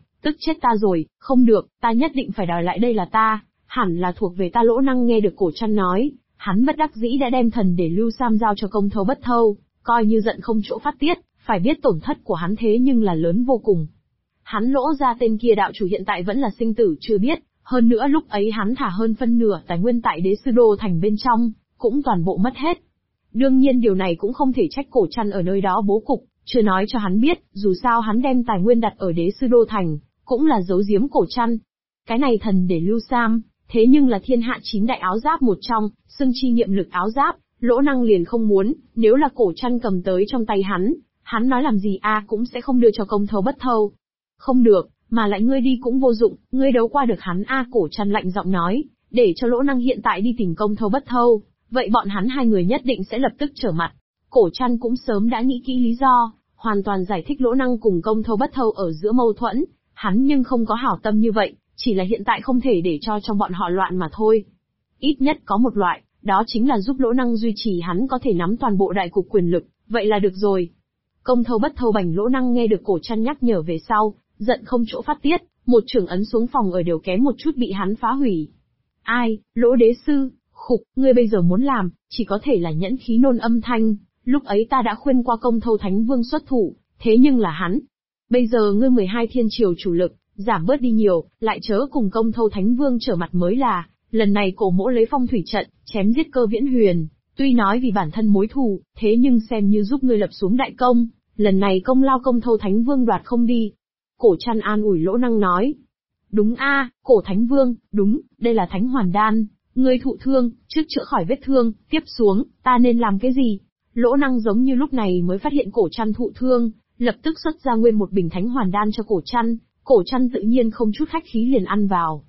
không được, ta nhất định phải đòi lại, đây là ta, hẳn là thuộc về ta. Lỗ Năng nghe được Cổ Trăn nói, hắn bất đắc dĩ đã đem thần để lưu sam giao cho Công Thâu Bất Thâu, coi như giận không chỗ phát tiết, phải biết tổn thất của hắn thế nhưng là lớn vô cùng. Hắn Lỗ ra tên kia đạo chủ hiện tại vẫn là sinh tử chưa biết, hơn nữa lúc ấy hắn thả hơn phân nửa tài nguyên tại Đế Sư Đô Thành bên trong, cũng toàn bộ mất hết. Đương nhiên điều này cũng không thể trách Cổ Trăn ở nơi đó bố cục, chưa nói cho hắn biết, dù sao hắn đem tài nguyên đặt ở Đế Sư Đô Thành, cũng là giấu giếm Cổ Trăn. Cái này thần để lưu sam, thế nhưng là thiên hạ 9 đại áo giáp một trong, xưng chi niệm lực áo giáp, Lỗ Năng liền không muốn, nếu là Cổ Trăn cầm tới trong tay hắn nói làm gì cũng sẽ không đưa cho Công Thâu Bất Thâu. Không được, mà lại ngươi đi cũng vô dụng, ngươi đấu qua được hắn Cổ Trăn lạnh giọng nói, để cho Lỗ Năng hiện tại đi tìm Công Thâu Bất Thâu, vậy bọn hắn hai người nhất định sẽ lập tức trở mặt. Cổ Trăn cũng sớm đã nghĩ kỹ lý do, hoàn toàn giải thích Lỗ Năng cùng Công Thâu Bất Thâu ở giữa mâu thuẫn, hắn nhưng không có hảo tâm như vậy, chỉ là hiện tại không thể để cho trong bọn họ loạn mà thôi. Ít nhất có một loại, đó chính là giúp Lỗ Năng duy trì hắn có thể nắm toàn bộ đại cục quyền lực, vậy là được rồi. Công Thâu Bất Thâu bành Lỗ Năng nghe được Cổ Trăn nhắc nhở về sau, giận không chỗ phát tiết, một chưởng ấn xuống phòng ở đều kém một chút bị hắn phá hủy. Ai, Lỗ Đế Sư, ngươi bây giờ muốn làm, chỉ có thể là nhẫn khí nôn âm thanh, lúc ấy ta đã khuyên qua Công Thâu Thánh Vương xuất thủ, thế nhưng là hắn. Bây giờ ngươi 12 thiên triều chủ lực, giảm bớt đi nhiều, lại chớ cùng Công Thâu Thánh Vương trở mặt mới là, lần này Cổ Mỗ lấy phong thủy trận, chém giết Cơ Viễn Huyền, tuy nói vì bản thân mối thù, thế nhưng xem như giúp ngươi lập xuống đại công, lần này công lao Công Thâu Thánh Vương đoạt không đi. Cổ Trăn an ủi Lỗ Năng nói. Đúng Cổ Thánh Vương, đúng, đây là Thánh Hoàn Đan, ngươi thụ thương, trước chữa khỏi vết thương, tiếp xuống, ta nên làm cái gì? Lỗ Năng giống như lúc này mới phát hiện Cổ Trăn thụ thương, lập tức xuất ra nguyên một bình Thánh Hoàn Đan cho Cổ Trăn, Cổ Trăn tự nhiên không chút khách khí liền ăn vào.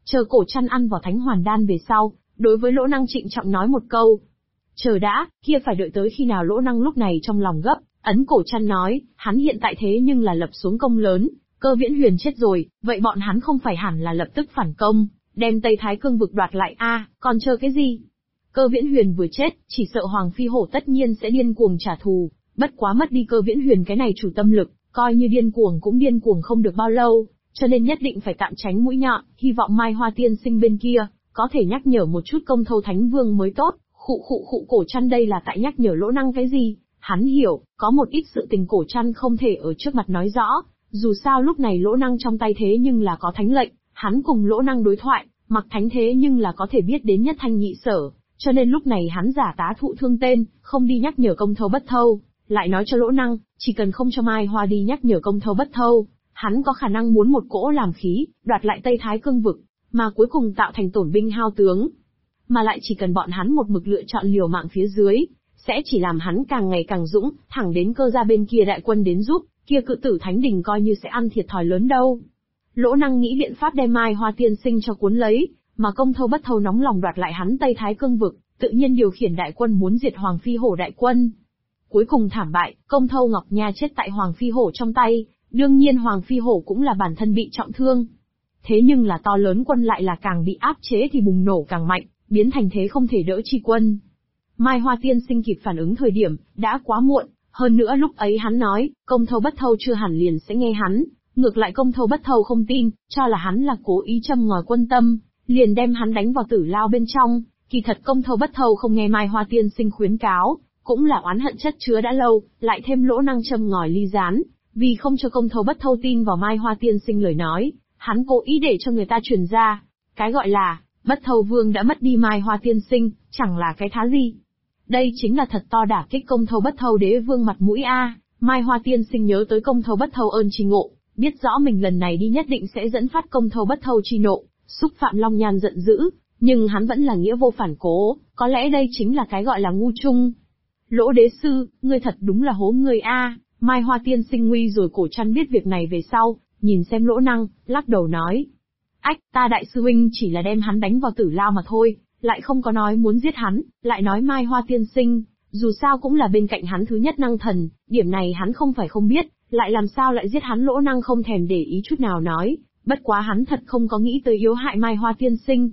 Chờ cổ trăn ăn vào thánh hoàn đan về sau, đối với Lỗ Năng trịnh trọng nói một câu. Chờ đã, kia phải đợi tới khi nào? Lỗ Năng lúc này trong lòng gấp, ấn cổ trăn nói, hắn hiện tại thế nhưng là lập xuống công lớn, Cơ Viễn Huyền chết rồi, vậy bọn hắn không phải hẳn là lập tức phản công, đem Tây Thái Cương vực đoạt lại còn chờ cái gì? Cơ Viễn Huyền vừa chết, chỉ sợ Hoàng Phi Hổ tất nhiên sẽ điên cuồng trả thù, bất quá mất đi Cơ Viễn Huyền cái này chủ tâm lực, coi như điên cuồng cũng điên cuồng không được bao lâu, cho nên nhất định phải tạm tránh mũi nhọn, hy vọng Mai Hoa tiên sinh bên kia có thể nhắc nhở một chút Công Thâu Thánh Vương mới tốt. Khụ cổ trăn đây là tại nhắc nhở Lỗ Năng cái gì? Hắn hiểu, có một ít sự tình cổ trăn không thể ở trước mặt nói rõ, dù sao lúc này Lỗ Năng trong tay thế nhưng là có thánh lệnh, hắn cùng Lỗ Năng đối thoại, mặc thánh thế nhưng là có thể biết đến nhất thanh nhị sở, cho nên lúc này hắn giả tá thụ thương tên, không đi nhắc nhở Công Thâu Bất Thâu, lại nói cho Lỗ Năng, chỉ cần không cho Mai Hoa đi nhắc nhở Công Thâu Bất Thâu, hắn có khả năng muốn một cỗ làm khí, đoạt lại Tây Thái Cương vực, mà cuối cùng tạo thành tổn binh hao tướng. Mà lại chỉ cần bọn hắn một mực lựa chọn liều mạng phía dưới, sẽ chỉ làm hắn càng ngày càng dũng, thẳng đến Cơ gia bên kia đại quân đến giúp, kia Cự Tử Thánh Đình coi như sẽ ăn thiệt thòi lớn đâu. Lỗ Năng nghĩ biện pháp đem Mai Hoa tiên sinh cho cuốn lấy, mà Công Thâu Bất Thâu nóng lòng đoạt lại hắn Tây Thái Cương vực, tự nhiên điều khiển đại quân muốn diệt Hoàng Phi Hổ đại quân. Cuối cùng thảm bại, Công Thâu Ngọc Nha chết tại Hoàng Phi Hổ trong tay, đương nhiên Hoàng Phi Hổ cũng là bản thân bị trọng thương. Thế nhưng là to lớn quân lại là càng bị áp chế thì bùng nổ càng mạnh, biến thành thế không thể đỡ chi quân. Mai Hoa tiên sinh kịp phản ứng thời điểm, đã quá muộn, hơn nữa lúc ấy hắn nói, Công Thâu Bất Thâu chưa hẳn liền sẽ nghe hắn, ngược lại Công Thâu Bất Thâu không tin, cho là hắn là cố ý châm ngòi quân tâm, liền đem hắn đánh vào tử lao bên trong, kỳ thật Công Thâu Bất Thâu không nghe Mai Hoa tiên sinh khuyến cáo, cũng là oán hận chất chứa đã lâu, lại thêm Lỗ Năng châm ngòi ly gián, vì không cho Công Thâu Bất Thâu tin vào Mai Hoa tiên sinh lời nói, hắn cố ý để cho người ta truyền ra, cái gọi là Bất Thâu Vương đã mất đi Mai Hoa tiên sinh, chẳng là cái thá gì. Đây chính là thật to đả kích Công Thâu Bất Thâu đế vương mặt mũi Mai Hoa tiên sinh nhớ tới Công Thâu Bất Thâu ơn tri ngộ, biết rõ mình lần này đi nhất định sẽ dẫn phát Công Thâu Bất Thâu chi nộ, xúc phạm Long Nhan giận dữ, nhưng hắn vẫn là nghĩa vô phản cố, có lẽ đây chính là cái gọi là ngu chung. Lỗ đế sư, ngươi thật đúng là hố người Mai Hoa tiên sinh nguy rồi. Cổ trăn biết việc này về sau, nhìn xem Lỗ Năng, lắc đầu nói. Ách, ta đại sư huynh chỉ là đem hắn đánh vào tử lao mà thôi, lại không có nói muốn giết hắn, lại nói Mai Hoa tiên sinh, dù sao cũng là bên cạnh hắn thứ nhất năng thần, điểm này hắn không phải không biết, lại làm sao lại giết hắn. Lỗ Năng không thèm để ý chút nào nói, bất quá hắn thật không có nghĩ tới yếu hại Mai Hoa tiên sinh.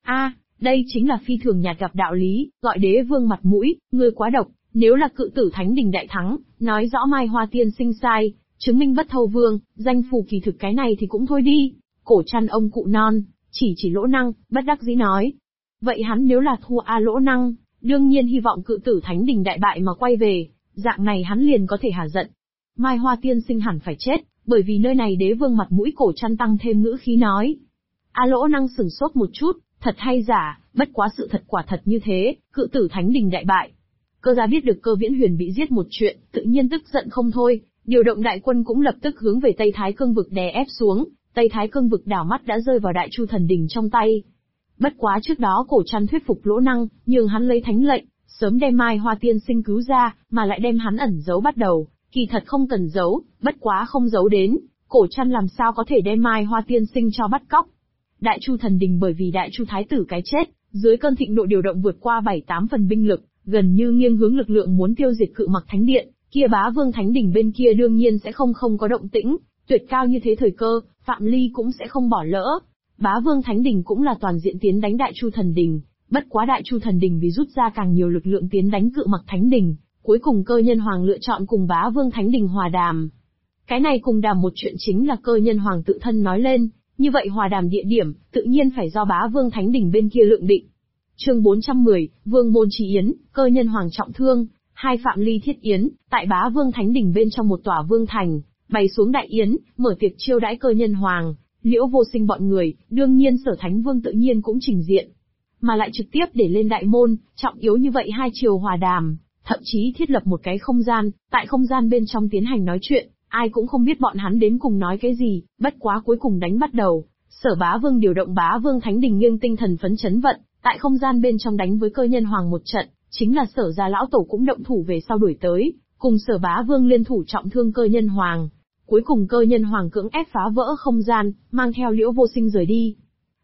Đây chính là phi thường nhạt gặp đạo lý, gọi đế vương mặt mũi, ngươi quá độc, nếu là Cự Tử Thánh Đình đại thắng, nói rõ Mai Hoa tiên sinh sai, chứng minh Bất Thâu Vương, danh phù kỳ thực cái này thì cũng thôi đi. Cổ trăn ông cụ non, chỉ Lỗ Năng, bất đắc dĩ nói. Vậy hắn nếu là thua Lỗ Năng, đương nhiên hy vọng Cự Tử Thánh Đình đại bại mà quay về, dạng này hắn liền có thể hả giận. Mai Hoa tiên sinh hẳn phải chết, bởi vì nơi này đế vương mặt mũi. Cổ trăn tăng thêm ngữ khí nói. Lỗ Năng sửng sốt một chút, thật hay giả, bất quá sự thật quả thật như thế, Cự Tử Thánh Đình đại bại. Cơ gia biết được Cơ Viễn Huyền bị giết một chuyện, tự nhiên tức giận không thôi, điều động đại quân cũng lập tức hướng về Tây Thái Cương vực đè ép xuống. Tây Thái Cương vực đảo mắt đã rơi vào Đại Chu Thần Đình trong tay. Bất quá trước đó Cổ trăn thuyết phục Lỗ Năng, nhường hắn lấy thánh lệnh, sớm đem Mai Hoa tiên sinh cứu ra, mà lại đem hắn ẩn giấu bắt đầu, kỳ thật không cần giấu, bất quá không giấu đến, Cổ trăn làm sao có thể đem Mai Hoa tiên sinh cho bắt cóc. Đại Chu Thần Đình bởi vì Đại Chu Thái tử cái chết, dưới cơn thịnh nộ điều động vượt qua 7-8 phần binh lực, gần như nghiêng hướng lực lượng muốn tiêu diệt Cự Mặc Thánh Điện, kia Bá Vương Thánh Đình bên kia đương nhiên sẽ không có động tĩnh, tuyệt cao như thế thời cơ, Phạm Ly cũng sẽ không bỏ lỡ. Bá Vương Thánh Đình cũng là toàn diện tiến đánh Đại Chu Thần Đình, bất quá Đại Chu Thần Đình vì rút ra càng nhiều lực lượng tiến đánh Cự Mặc Thánh Đình, cuối cùng Cơ Nhân Hoàng lựa chọn cùng Bá Vương Thánh Đình hòa đàm. Cái này cùng đàm một chuyện chính là Cơ Nhân Hoàng tự thân nói lên, như vậy hòa đàm địa điểm, tự nhiên phải do Bá Vương Thánh Đình bên kia lượng định. Chương 410, Vương môn chi yến, Cơ Nhân Hoàng trọng thương, hai Phạm Ly thiết yến, tại Bá Vương Thánh Đình bên trong một tòa vương thành, bày xuống đại yến, mở tiệc chiêu đãi Cơ Nhân Hoàng, Liễu Vô Sinh bọn người, đương nhiên Sở Thánh Vương tự nhiên cũng trình diện, mà lại trực tiếp để lên đại môn, trọng yếu như vậy hai chiều hòa đàm, thậm chí thiết lập một cái không gian, tại không gian bên trong tiến hành nói chuyện, ai cũng không biết bọn hắn đến cùng nói cái gì, bất quá cuối cùng đánh bắt đầu, Sở Bá Vương điều động Bá Vương Thánh Đình nghiêng tinh thần phấn chấn vận, tại không gian bên trong đánh với Cơ Nhân Hoàng một trận, chính là Sở gia lão tổ cũng động thủ về sau đuổi tới, cùng Sở Bá Vương liên thủ trọng thương Cơ Nhân Hoàng. Cuối cùng Cơ Nhân Hoàng cưỡng ép phá vỡ không gian, mang theo Liễu Vô Sinh rời đi.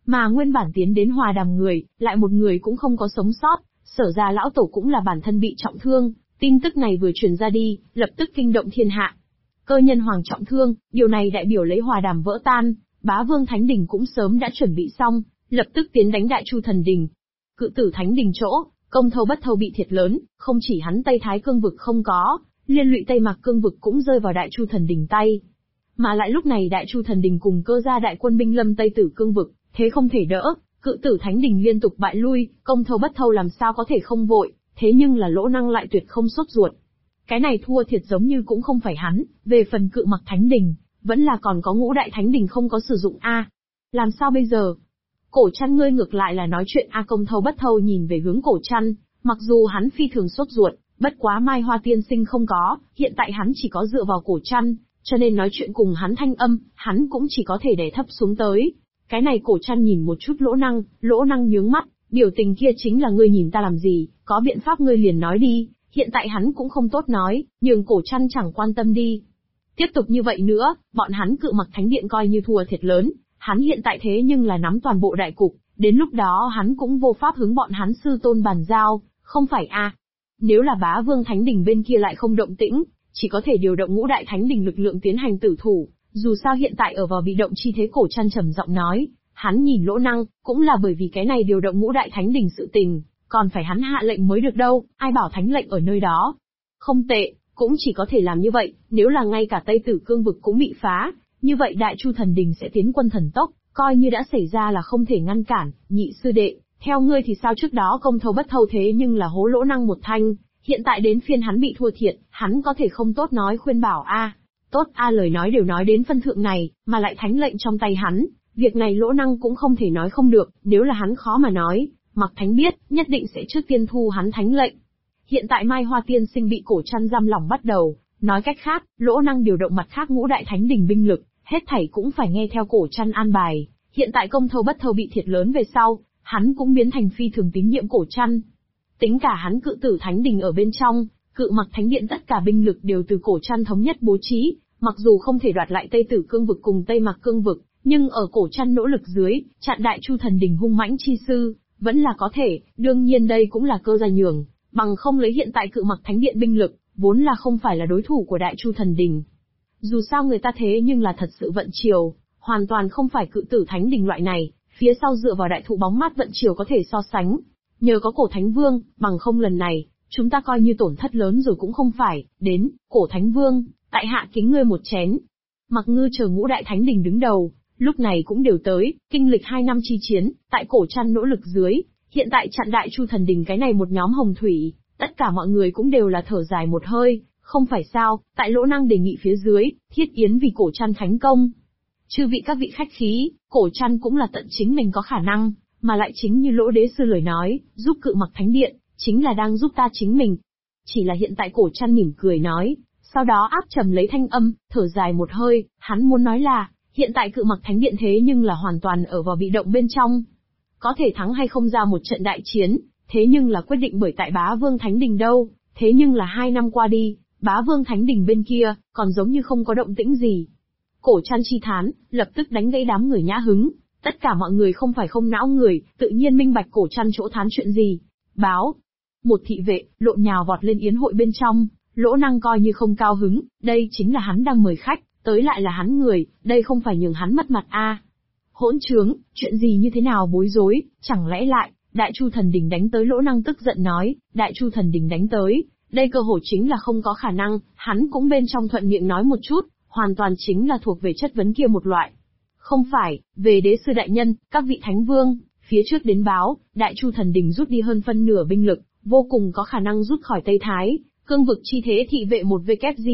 Mà nguyên bản tiến đến hòa đàm người, lại một người cũng không có sống sót, Sở ra lão tổ cũng là bản thân bị trọng thương, tin tức này vừa truyền ra đi, lập tức kinh động thiên hạ. Cơ nhân hoàng trọng thương, điều này đại biểu lấy hòa đàm vỡ tan, Bá Vương Thánh Đình cũng sớm đã chuẩn bị xong, lập tức tiến đánh Đại Chu Thần Đình. Cự Tử Thánh Đình chỗ, Công Thâu Bất Thâu bị thiệt lớn, không chỉ hắn Tây Thái Cương vực không có, liên lụy Tây Mạc Cương vực cũng rơi vào Đại Chu Thần Đình tay. Mà lại lúc này Đại Chu Thần Đình cùng Cơ gia đại quân binh lâm Tây Tử Cương vực, thế không thể đỡ, Cự Tử Thánh Đình liên tục bại lui, Công Thâu Bất Thâu làm sao có thể không vội, thế nhưng là Lỗ Năng lại tuyệt không sốt ruột. Cái này thua thiệt giống như cũng không phải hắn, về phần Cự Mặc Thánh Đình, vẫn là còn có Ngũ Đại Thánh Đình không có sử dụng a. Làm sao bây giờ? Cổ Trăn ngươi ngược lại là nói chuyện a. Công Thâu Bất Thâu nhìn về hướng Cổ Trăn, mặc dù hắn phi thường sốt ruột, bất quá Mai Hoa tiên sinh không có, hiện tại hắn chỉ có dựa vào Cổ Trăn, cho nên nói chuyện cùng hắn thanh âm, hắn cũng chỉ có thể đè thấp xuống tới. Cái này Cổ Trăn nhìn một chút Lỗ Năng nhướng mắt, biểu tình kia chính là ngươi nhìn ta làm gì, có biện pháp ngươi liền nói đi, hiện tại hắn cũng không tốt nói, nhường Cổ Trăn chẳng quan tâm đi. Tiếp tục như vậy nữa, bọn hắn Cự Mặc Thánh Điện coi như thua thiệt lớn, hắn hiện tại thế nhưng là nắm toàn bộ đại cục, đến lúc đó hắn cũng vô pháp hướng bọn hắn sư tôn bàn giao, không phải a? Nếu là Bá Vương Thánh Đình bên kia lại không động tĩnh, chỉ có thể điều động Ngũ Đại Thánh Đình lực lượng tiến hành tử thủ, dù sao hiện tại ở vào bị động chi thế. Cổ Trăn trầm giọng nói, hắn nhìn Lỗ Năng, cũng là bởi vì cái này điều động Ngũ Đại Thánh Đình sự tình, còn phải hắn hạ lệnh mới được đâu, ai bảo thánh lệnh ở nơi đó. Không tệ, cũng chỉ có thể làm như vậy, nếu là ngay cả Tây Tử Cương vực cũng bị phá, như vậy Đại Chu Thần Đình sẽ tiến quân thần tốc, coi như đã xảy ra là không thể ngăn cản. Nhị sư đệ, theo ngươi thì sao? Trước đó Công Thâu Bất Thâu thế nhưng là hố Lỗ Năng một thanh, hiện tại đến phiên hắn bị thua thiệt, hắn có thể không tốt nói khuyên bảo a? Tốt a, lời nói đều nói đến phân thượng này, mà lại thánh lệnh trong tay hắn, việc này Lỗ Năng cũng không thể nói không được, nếu là hắn khó mà nói, Mặc Thánh biết, nhất định sẽ trước tiên thu hắn thánh lệnh. Hiện tại Mai Hoa tiên sinh bị Cổ Trăn giam lỏng bắt đầu, nói cách khác, Lỗ Năng điều động mặt khác Ngũ Đại Thánh Đình binh lực, hết thảy cũng phải nghe theo Cổ Trăn an bài. Hiện tại Công Thâu Bất Thâu bị thiệt lớn về sau, hắn cũng biến thành phi thường tín nhiệm Cổ Trăn. Tính cả hắn Cự Tử Thánh Đình ở bên trong, Cự Mặc Thánh Điện tất cả binh lực đều từ Cổ Trăn thống nhất bố trí, mặc dù không thể đoạt lại Tây Tử Cương vực cùng Tây Mạc Cương vực, nhưng ở Cổ Trăn nỗ lực dưới, chặn Đại Chu Thần Đình hung mãnh chi sư, vẫn là có thể. Đương nhiên đây cũng là Cơ gia nhường, bằng không lấy hiện tại Cự Mặc Thánh Điện binh lực, vốn là không phải là đối thủ của Đại Chu Thần Đình. Dù sao người ta thế nhưng là thật sự vận chiều, hoàn toàn không phải Cự Tử Thánh Đình loại này, phía sau dựa vào đại thụ bóng mát vận chiều có thể so sánh. Nhờ có Cổ Thánh Vương, bằng không lần này, chúng ta coi như tổn thất lớn rồi cũng không phải. Đến, Cổ Thánh Vương, tại hạ kính ngươi một chén. Mặc Ngư chờ Ngũ Đại Thánh Đình đứng đầu, lúc này cũng đều tới, kinh lịch 2 năm chi chiến, tại Cổ Trăn nỗ lực dưới, hiện tại chặn Đại Chu Thần Đình cái này một nhóm hồng thủy, tất cả mọi người cũng đều là thở dài một hơi, không phải sao, tại Lỗ Năng đề nghị phía dưới, thiết yến vì Cổ Trăn khánh công. Chư vị các vị khách khí, Cổ Trăn cũng là tận chính mình có khả năng, mà lại chính như Lỗ Đế sư lời nói, giúp Cự Mặc Thánh Điện, chính là đang giúp ta chính mình. Chỉ là hiện tại Cổ Trăn mỉm cười nói, sau đó áp trầm lấy thanh âm, thở dài một hơi, hắn muốn nói là, hiện tại Cự Mặc Thánh Điện thế nhưng là hoàn toàn ở vào bị động bên trong. Có thể thắng hay không ra một trận đại chiến, thế nhưng là quyết định bởi tại Bá Vương Thánh Đình đâu, thế nhưng là 2 năm qua đi, Bá Vương Thánh Đình bên kia, còn giống như không có động tĩnh gì. Cổ Trăn chi thán, lập tức đánh gãy đám người nhã hứng, tất cả mọi người không phải không não người, tự nhiên minh bạch Cổ Trăn chỗ thán chuyện gì. Báo. Một thị vệ, lộn nhào vọt lên yến hội bên trong, Lỗ Năng coi như không cao hứng, đây chính là hắn đang mời khách, tới lại là hắn người, đây không phải nhường hắn mất mặt a. Hỗn trướng, chuyện gì như thế nào bối rối, chẳng lẽ lại, Đại Chu Thần Đình đánh tới? Lỗ Năng tức giận nói, Đại Chu Thần Đình đánh tới, đây cơ hội chính là không có khả năng, hắn cũng bên trong thuận miệng nói một chút, hoàn toàn chính là thuộc về chất vấn kia một loại. Không phải, về đế sư đại nhân, các vị thánh vương, phía trước đến báo, Đại Chu Thần Đình rút đi hơn phân nửa binh lực, vô cùng có khả năng rút khỏi Tây Thái, cương vực chi thế. Thị vệ một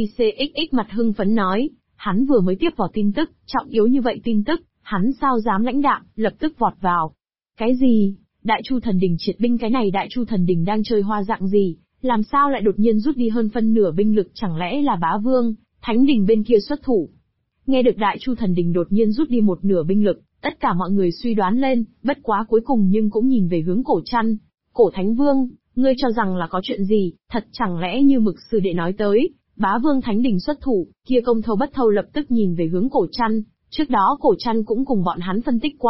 WGCXX mặt hưng phấn nói, hắn vừa mới tiếp vào tin tức, trọng yếu như vậy tin tức, hắn sao dám lãnh đạm, lập tức vọt vào. Cái gì? Đại Chu Thần Đình triệt binh? Cái này Đại Chu Thần Đình đang chơi hoa dạng gì? Làm sao lại đột nhiên rút đi hơn phân nửa binh lực? Chẳng lẽ là Bá Vương Thánh Đình bên kia xuất thủ? Nghe được Đại Chu Thần Đình đột nhiên rút đi một nửa binh lực, tất cả mọi người suy đoán lên, bất quá cuối cùng nhưng cũng nhìn về hướng Cổ Trăn. Cổ Thánh Vương, ngươi cho rằng là có chuyện gì? Thật chẳng lẽ như mực sư đệ nói tới, Bá Vương Thánh Đình xuất thủ? Kia Công Thâu Bất Thâu lập tức nhìn về hướng Cổ Trăn. Trước đó Cổ Trăn cũng cùng bọn hắn phân tích qua,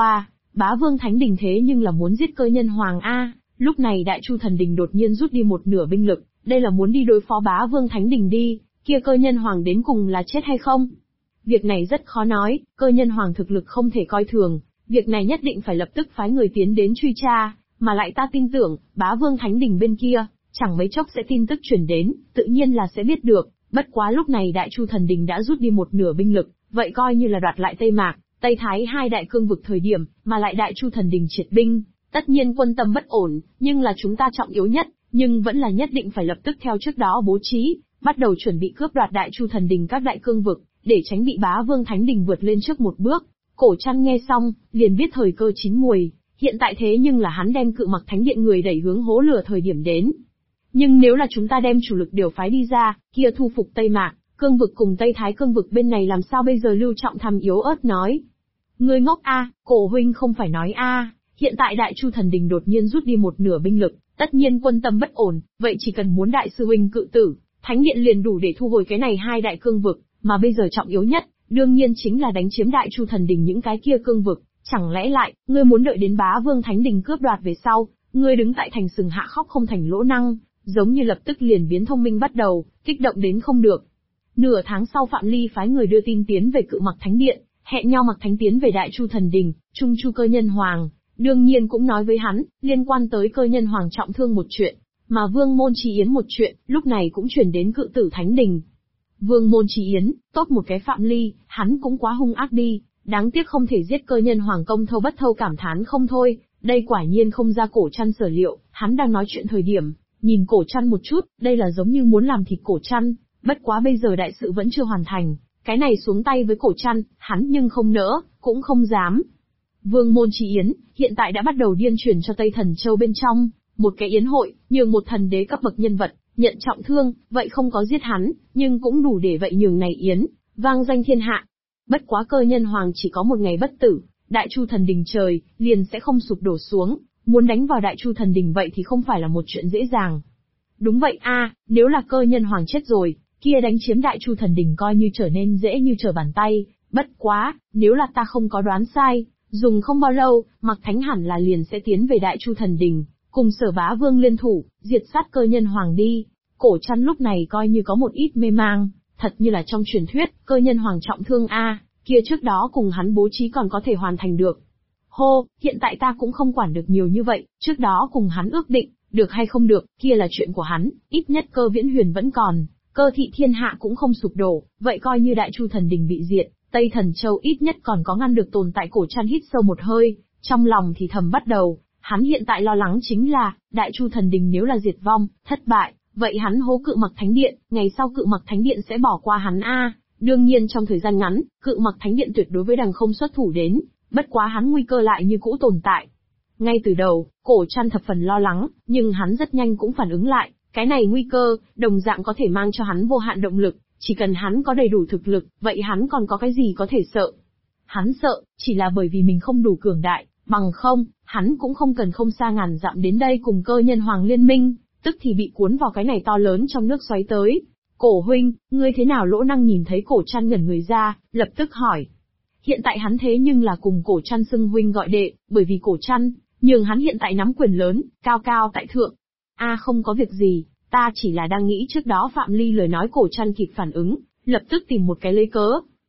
Bá Vương Thánh Đình thế nhưng là muốn giết Cơ Nhân Hoàng a. Lúc này Đại Chu Thần Đình đột nhiên rút đi một nửa binh lực, đây là muốn đi đối phó Bá Vương Thánh Đình đi, kia Cơ Nhân Hoàng đến cùng là chết hay không? Việc này rất khó nói, Cơ Nhân Hoàng thực lực không thể coi thường, việc này nhất định phải lập tức phái người tiến đến truy tra, mà lại ta tin tưởng, Bá Vương Thánh Đình bên kia, chẳng mấy chốc sẽ tin tức truyền đến, tự nhiên là sẽ biết được, bất quá lúc này Đại Chu Thần Đình đã rút đi một nửa binh lực, vậy coi như là đoạt lại Tây Mạc, Tây Thái hai đại cương vực thời điểm, mà lại Đại Chu Thần Đình triệt binh, tất nhiên quân tâm bất ổn, nhưng là chúng ta trọng yếu nhất, nhưng vẫn là nhất định phải lập tức theo trước đó bố trí, bắt đầu chuẩn bị cướp đoạt Đại Chu Thần Đình các đại cương vực, để tránh bị Bá Vương Thánh Đình vượt lên trước một bước. Cổ Trăn nghe xong, liền biết thời cơ chín muồi, hiện tại thế nhưng là hắn đem Cự Mặc Thánh Điện người đẩy hướng hố lửa thời điểm đến. Nhưng nếu là chúng ta đem chủ lực điều phái đi ra, kia thu phục Tây Mạc, cương vực cùng Tây Thái cương vực bên này làm sao bây giờ? Lưu Trọng Thăm yếu ớt nói. Ngươi ngốc a, Cổ huynh không phải nói a, hiện tại Đại Chu Thần Đình đột nhiên rút đi một nửa binh lực, tất nhiên quân tâm bất ổn, vậy chỉ cần muốn đại sư huynh cự tử, Thánh Điện liền đủ để thu hồi cái này hai đại cương vực, mà bây giờ trọng yếu nhất, đương nhiên chính là đánh chiếm Đại Chu Thần Đình những cái kia cương vực, chẳng lẽ lại, ngươi muốn đợi đến Bá Vương Thánh Đình cướp đoạt về sau, ngươi đứng tại thành sừng hạ khóc không thành lỗ năng, giống như lập tức liền biến thông minh bắt đầu, kích động đến không được. Nửa tháng sau Phạm Ly phái người đưa tin tiến về Cự Mặc Thánh Điện, hẹn nhau Mặc Thánh tiến về Đại Chu Thần Đình, trung chu Cơ Nhân Hoàng, đương nhiên cũng nói với hắn, liên quan tới Cơ Nhân Hoàng trọng thương một chuyện, mà Vương Môn Chi Yến một chuyện, lúc này cũng chuyển đến Cự Tử Thánh Đình. Vương Môn Chi Yến, tốt một cái Phạm Ly, hắn cũng quá hung ác đi, đáng tiếc không thể giết Cơ Nhân Hoàng, công thâu bất thâu cảm thán không thôi, đây quả nhiên không ra Cổ Trăn sở liệu, hắn đang nói chuyện thời điểm, nhìn Cổ Trăn một chút, đây là giống như muốn làm thịt Cổ Trăn, bất quá bây giờ đại sự vẫn chưa hoàn thành, cái này xuống tay với Cổ Trăn, hắn nhưng không nỡ, cũng không dám. Vương Môn Chi Yến, hiện tại đã bắt đầu điên truyền cho Tây Thần Châu bên trong, một cái yến hội, nhường một thần đế cấp bậc nhân vật, nhận trọng thương, vậy không có giết hắn, nhưng cũng đủ để vậy nhường này yến, vang danh thiên hạ. Bất quá Cơ Nhân Hoàng chỉ có một ngày bất tử, Đại Chu Thần Đình trời, liền sẽ không sụp đổ xuống, muốn đánh vào Đại Chu Thần Đình vậy thì không phải là một chuyện dễ dàng. Đúng vậy a, nếu là Cơ Nhân Hoàng chết rồi, kia đánh chiếm Đại Chu Thần Đình coi như trở nên dễ như trở bàn tay, bất quá, nếu là ta không có đoán sai, dùng không bao lâu, Mặc Thánh hẳn là liền sẽ tiến về Đại Chu Thần Đình, cùng Sở Bá Vương liên thủ, diệt sát Cơ Nhân Hoàng đi. Cổ Trăn lúc này coi như có một ít mê mang, thật như là trong truyền thuyết, Cơ Nhân Hoàng trọng thương a, kia trước đó cùng hắn bố trí còn có thể hoàn thành được. Hô, hiện tại ta cũng không quản được nhiều như vậy, trước đó cùng hắn ước định, được hay không được, kia là chuyện của hắn, ít nhất Cơ Viễn Huyền vẫn còn, Cơ thị thiên hạ cũng không sụp đổ, vậy coi như Đại Chu Thần Đình bị diệt, Tây Thần Châu ít nhất còn có ngăn được tồn tại. Cổ Trăn hít sâu một hơi, trong lòng thì thầm bắt đầu, hắn hiện tại lo lắng chính là, Đại Chu Thần Đình nếu là diệt vong, thất bại, vậy hắn hố Cự Mặc Thánh Điện, ngày sau Cự Mặc Thánh Điện sẽ bỏ qua hắn a. Đương nhiên trong thời gian ngắn, Cự Mặc Thánh Điện tuyệt đối với đằng không xuất thủ đến, bất quá hắn nguy cơ lại như cũ tồn tại. Ngay từ đầu, Cổ Trăn thập phần lo lắng, nhưng hắn rất nhanh cũng phản ứng lại, cái này nguy cơ, đồng dạng có thể mang cho hắn vô hạn động lực, chỉ cần hắn có đầy đủ thực lực, vậy hắn còn có cái gì có thể sợ. Hắn sợ, chỉ là bởi vì mình không đủ cường đại, bằng không, hắn cũng không cần không xa ngàn dặm đến đây cùng Cơ Nhân Hoàng liên minh, tức thì bị cuốn vào cái này to lớn trong nước xoáy tới. Cổ huynh, ngươi thế nào? Lỗ Năng nhìn thấy Cổ Trăn ngẩn người ra, lập tức hỏi. Hiện tại hắn thế nhưng là cùng Cổ Trăn xưng huynh gọi đệ, bởi vì Cổ Trăn, nhường hắn hiện tại nắm quyền lớn, cao cao tại thượng. Không có việc gì, ta chỉ là đang nghĩ trước đó Phạm Ly lời nói. Cổ Trăn kịp phản ứng, lập tức tìm một cái lấy cớ.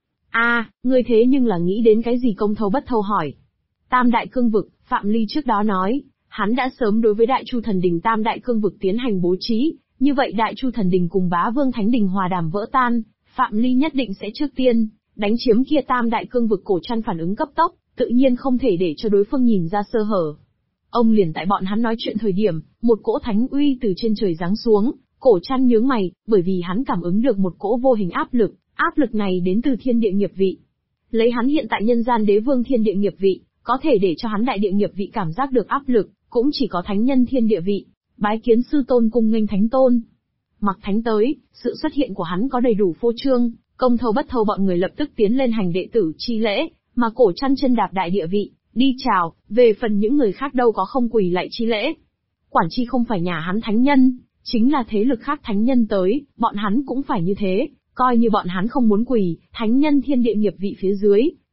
Ngươi thế nhưng là nghĩ đến cái gì? Công thâu bất thâu hỏi. Tam đại cương vực, Phạm Ly trước đó nói, hắn đã sớm đối với Đại Chu Thần Đình tam đại cương vực tiến hành bố trí, như vậy Đại Chu Thần Đình cùng Bá Vương Thánh Đình hòa đàm vỡ tan, Phạm Ly nhất định sẽ trước tiên đánh chiếm kia tam đại cương vực. Cổ Trăn phản ứng cấp tốc, tự nhiên không thể để cho đối phương nhìn ra sơ hở. Ông liền tại bọn hắn nói chuyện thời điểm, một cỗ thánh uy từ trên trời giáng xuống, Cổ Trăn nhướng mày, bởi vì hắn cảm ứng được một cỗ vô hình áp lực này đến từ thiên địa nghiệp vị. Lấy hắn hiện tại nhân gian đế vương thiên địa nghiệp vị, có thể để cho hắn đại địa nghiệp vị cảm giác được áp lực, cũng chỉ có thánh nhân thiên địa vị. Bái kiến sư tôn, cung nghênh thánh tôn. Mặc Thánh tới, sự xuất hiện của hắn có đầy đủ phô trương, công thâu bất thâu bọn người lập tức tiến lên hành đệ tử chi lễ, mà Cổ Trăn chân đạp đại địa vị, đi chào, về phần những người khác đâu có không quỳ lạy chi lễ. Quản chi không phải nhà hắn thánh nhân, chính là thế lực khác thánh nhân tới, bọn hắn cũng phải như thế, coi như bọn hắn không muốn quỳ, thánh nhân thiên địa nghiệp vị phía dưới,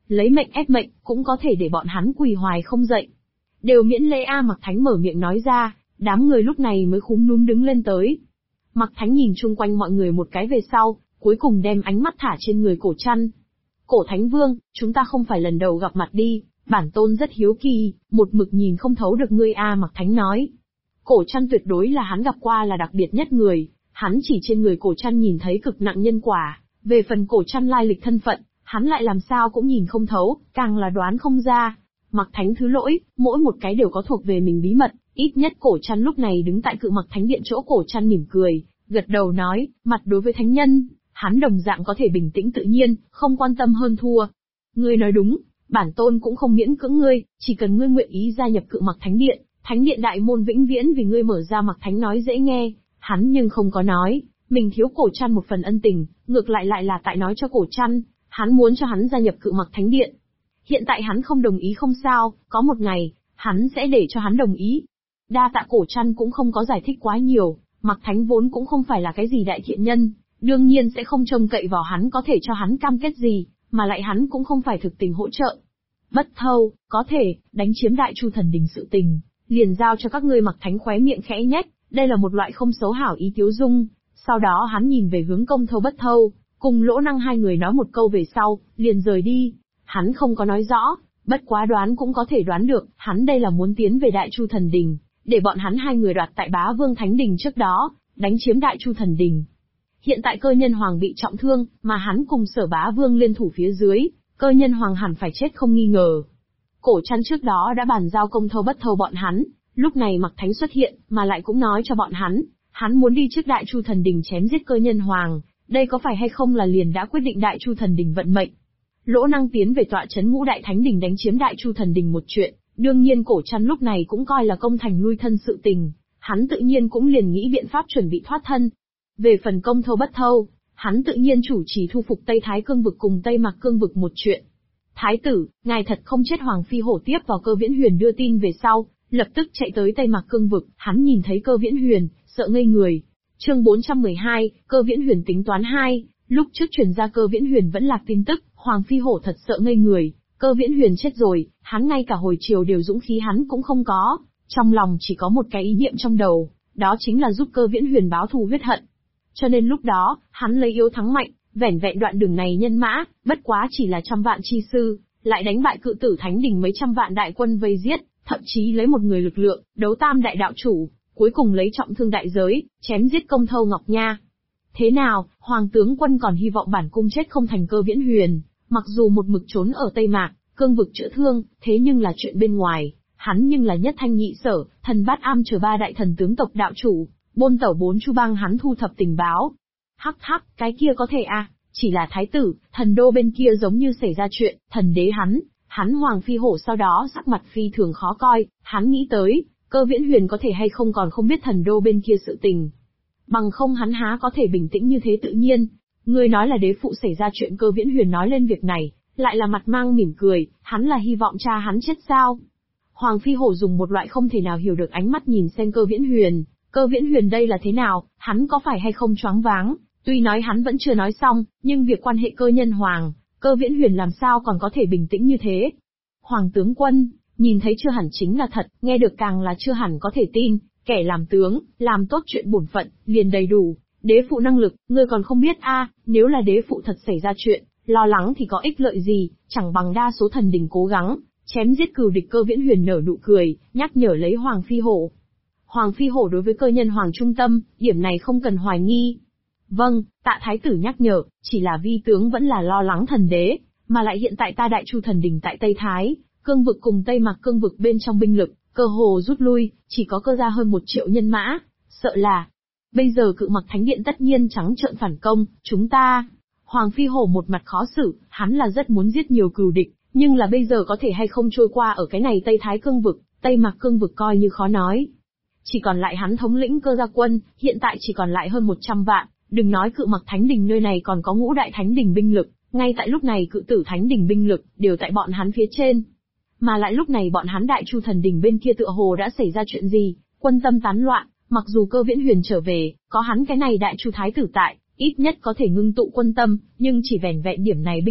lấy mệnh ép mệnh, cũng có thể để bọn hắn quỳ hoài không dậy. Đều miễn lễ a. Mạc Thánh mở miệng nói ra, đám người lúc này mới khúm núm đứng lên tới. Mạc Thánh nhìn chung quanh mọi người một cái về sau, cuối cùng đem ánh mắt thả trên người Cổ Trăn. Cổ Thánh Vương, chúng ta không phải lần đầu gặp mặt đi, bản tôn rất hiếu kỳ, một mực nhìn không thấu được ngươi a. Mạc Thánh nói. Cổ Trăn tuyệt đối là hắn gặp qua là đặc biệt nhất người, hắn chỉ trên người Cổ Trăn nhìn thấy cực nặng nhân quả, về phần Cổ Trăn lai lịch thân phận, hắn lại làm sao cũng nhìn không thấu, càng là đoán không ra. Mạc Thánh thứ lỗi, mỗi một cái đều có thuộc về mình bí mật, ít nhất Cổ Trăn lúc này đứng tại Cự Mặc Thánh Điện chỗ. Cổ Trăn mỉm cười, gật đầu nói, mặt đối với thánh nhân, hắn đồng dạng có thể bình tĩnh tự nhiên, không quan tâm hơn thua. Ngươi nói đúng, bản tôn cũng không miễn cưỡng ngươi, chỉ cần ngươi nguyện ý gia nhập Cự Mặc Thánh Điện đại môn vĩnh viễn vì ngươi mở ra. Mạc Thánh nói dễ nghe, hắn nhưng không có nói, mình thiếu Cổ Trăn một phần ân tình, ngược lại là tại nói cho Cổ Trăn, hắn muốn cho hắn gia nhập Cự Mặc Thánh Điện. Hiện tại hắn không đồng ý không sao, có một ngày, hắn sẽ để cho hắn đồng ý. Đa tạ. Cổ Trăn cũng không có giải thích quá nhiều, Mạc Thánh vốn cũng không phải là cái gì đại thiện nhân, đương nhiên sẽ không trông cậy vào hắn có thể cho hắn cam kết gì, mà lại hắn cũng không phải thực tình hỗ trợ. Bất thâu, có thể, đánh chiếm Đại Chu Thần Đình sự tình, liền giao cho các ngươi. Mạc Thánh khóe miệng khẽ nhếch, đây là một loại không xấu hảo ý tiếu dung. Sau đó hắn nhìn về hướng Công Thâu Bất Thâu, cùng Lỗ Năng hai người nói một câu về sau, liền rời đi. Hắn không có nói rõ, bất quá đoán cũng có thể đoán được, hắn đây là muốn tiến về Đại Chu Thần Đình, để bọn hắn hai người đoạt tại Bá Vương Thánh Đình trước đó, đánh chiếm Đại Chu Thần Đình. Hiện tại Cơ Nhân Hoàng bị trọng thương, mà hắn cùng Sở Bá Vương liên thủ phía dưới, Cơ Nhân Hoàng hẳn phải chết không nghi ngờ. Cổ Trăn trước đó đã bàn giao Công Thâu Bất Thâu bọn hắn, lúc này Mạc Thánh xuất hiện, mà lại cũng nói cho bọn hắn muốn đi trước Đại Chu Thần Đình chém giết Cơ Nhân Hoàng, đây có phải hay không là liền đã quyết định Đại Chu Thần Đình vận mệnh. Lỗ Năng tiến về tọa trấn Ngũ Đại Thánh Đình đánh chiếm Đại Chu Thần Đình một chuyện, đương nhiên Cổ Trăn lúc này cũng coi là công thành lui thân sự tình, hắn tự nhiên cũng liền nghĩ biện pháp chuẩn bị thoát thân. Về phần Công Thâu Bất Thâu, hắn tự nhiên chủ trì thu phục Tây Thái Cương vực cùng Tây Mạc Cương vực một chuyện. Thái tử, ngài thật không chết. Hoàng Phi Hổ tiếp vào Cơ Viễn Huyền đưa tin về sau, lập tức chạy tới Tây Mạc Cương vực, hắn nhìn thấy Cơ Viễn Huyền, sợ ngây người. Chương 412, Cơ Viễn Huyền tính toán 2, lúc trước truyền ra Cơ Viễn Huyền vẫn lạc tin tức, Hoàng Phi Hổ thật sợ ngây người, Cơ Viễn Huyền chết rồi, hắn ngay cả hồi chiều đều dũng khí hắn cũng không có, trong lòng chỉ có một cái ý niệm trong đầu, đó chính là giúp Cơ Viễn Huyền báo thù huyết hận. Cho nên lúc đó, hắn lấy yếu thắng mạnh, vẻn vẹn đoạn đường này nhân mã, bất quá chỉ là 100 vạn chi sư, lại đánh bại Cự Tử Thánh Đình mấy trăm vạn đại quân vây giết, thậm chí lấy một người lực lượng, đấu tam đại đạo chủ, cuối cùng lấy trọng thương đại giới, chém giết Công Thâu Ngọc Nha. Thế nào, Hoàng tướng quân còn hy vọng bản cung chết không thành Cơ Viễn Huyền, mặc dù một mực trốn ở Tây Mạc, Cương vực chữa thương, thế nhưng là chuyện bên ngoài, hắn nhưng là Nhất Thanh Nhị Sở, Thần Bát Am chờ 3 đại thần tướng tộc đạo chủ, Bôn Tẩu 4 chu bang hắn thu thập tình báo. Hắc hắc, cái kia có thể à, chỉ là thái tử, thần đô bên kia giống như xảy ra chuyện, thần đế hắn Hoàng Phi Hổ sau đó sắc mặt phi thường khó coi, hắn nghĩ tới, Cơ Viễn Huyền có thể hay không còn không biết thần đô bên kia sự tình. Bằng không hắn há có thể bình tĩnh như thế tự nhiên. Ngươi nói là đế phụ xảy ra chuyện. Cơ Viễn Huyền nói lên việc này, lại là mặt mang mỉm cười, hắn là hy vọng cha hắn chết sao? Hoàng Phi Hổ dùng một loại không thể nào hiểu được ánh mắt nhìn xem Cơ Viễn Huyền. Cơ Viễn Huyền đây là thế nào, hắn có phải hay không choáng váng? Tuy nói hắn vẫn chưa nói xong, nhưng việc quan hệ Cơ Nhân Hoàng, Cơ Viễn Huyền làm sao còn có thể bình tĩnh như thế? Hoàng tướng quân, nhìn thấy chưa hẳn chính là thật, nghe được càng là chưa hẳn có thể tin, kẻ làm tướng, làm tốt chuyện bổn phận, liền đầy đủ. Đế phụ năng lực, ngươi còn không biết a? Nếu là đế phụ thật xảy ra chuyện, lo lắng thì có ích lợi gì, chẳng bằng đa số thần đình cố gắng, chém giết cừu địch. Cơ Viễn Huyền nở nụ cười, nhắc nhở lấy Hoàng Phi Hổ. Hoàng Phi Hổ đối với Cơ Nhân Hoàng trung tâm, điểm này không cần hoài nghi. Vâng, tạ thái tử nhắc nhở, chỉ là vi tướng vẫn là lo lắng thần đế, mà lại hiện tại ta Đại Chu Thần Đình tại Tây Thái, Cương vực cùng Tây Mạc Cương vực bên trong binh lực, cơ hồ rút lui, chỉ có cơ gia hơn 1 triệu nhân mã, sợ là bây giờ Cự Mặc Thánh Điện tất nhiên trắng trợn phản công, chúng ta. Hoàng Phi Hổ một mặt khó xử, hắn là rất muốn giết nhiều cừu địch, nhưng là bây giờ có thể hay không trôi qua ở cái này Tây Thái Cương vực, Tây Mạc Cương vực coi như khó nói. Chỉ còn lại hắn thống lĩnh cơ gia quân, hiện tại chỉ còn lại hơn 100 vạn, đừng nói Cự Mặc Thánh Đình nơi này còn có Ngũ Đại Thánh Đình binh lực, ngay tại lúc này Cự Tử Thánh Đình binh lực đều tại bọn hắn phía trên. Mà lại lúc này bọn hắn Đại Chu Thần Đình bên kia tựa hồ đã xảy ra chuyện gì, quân tâm tán loạn, mặc dù Cơ Viễn Huyền trở về, có hắn cái này Đại Chu Thái tử tại, ít nhất có thể ngưng tụ quân tâm, nhưng chỉ vẻn vẹn điểm này binh lực,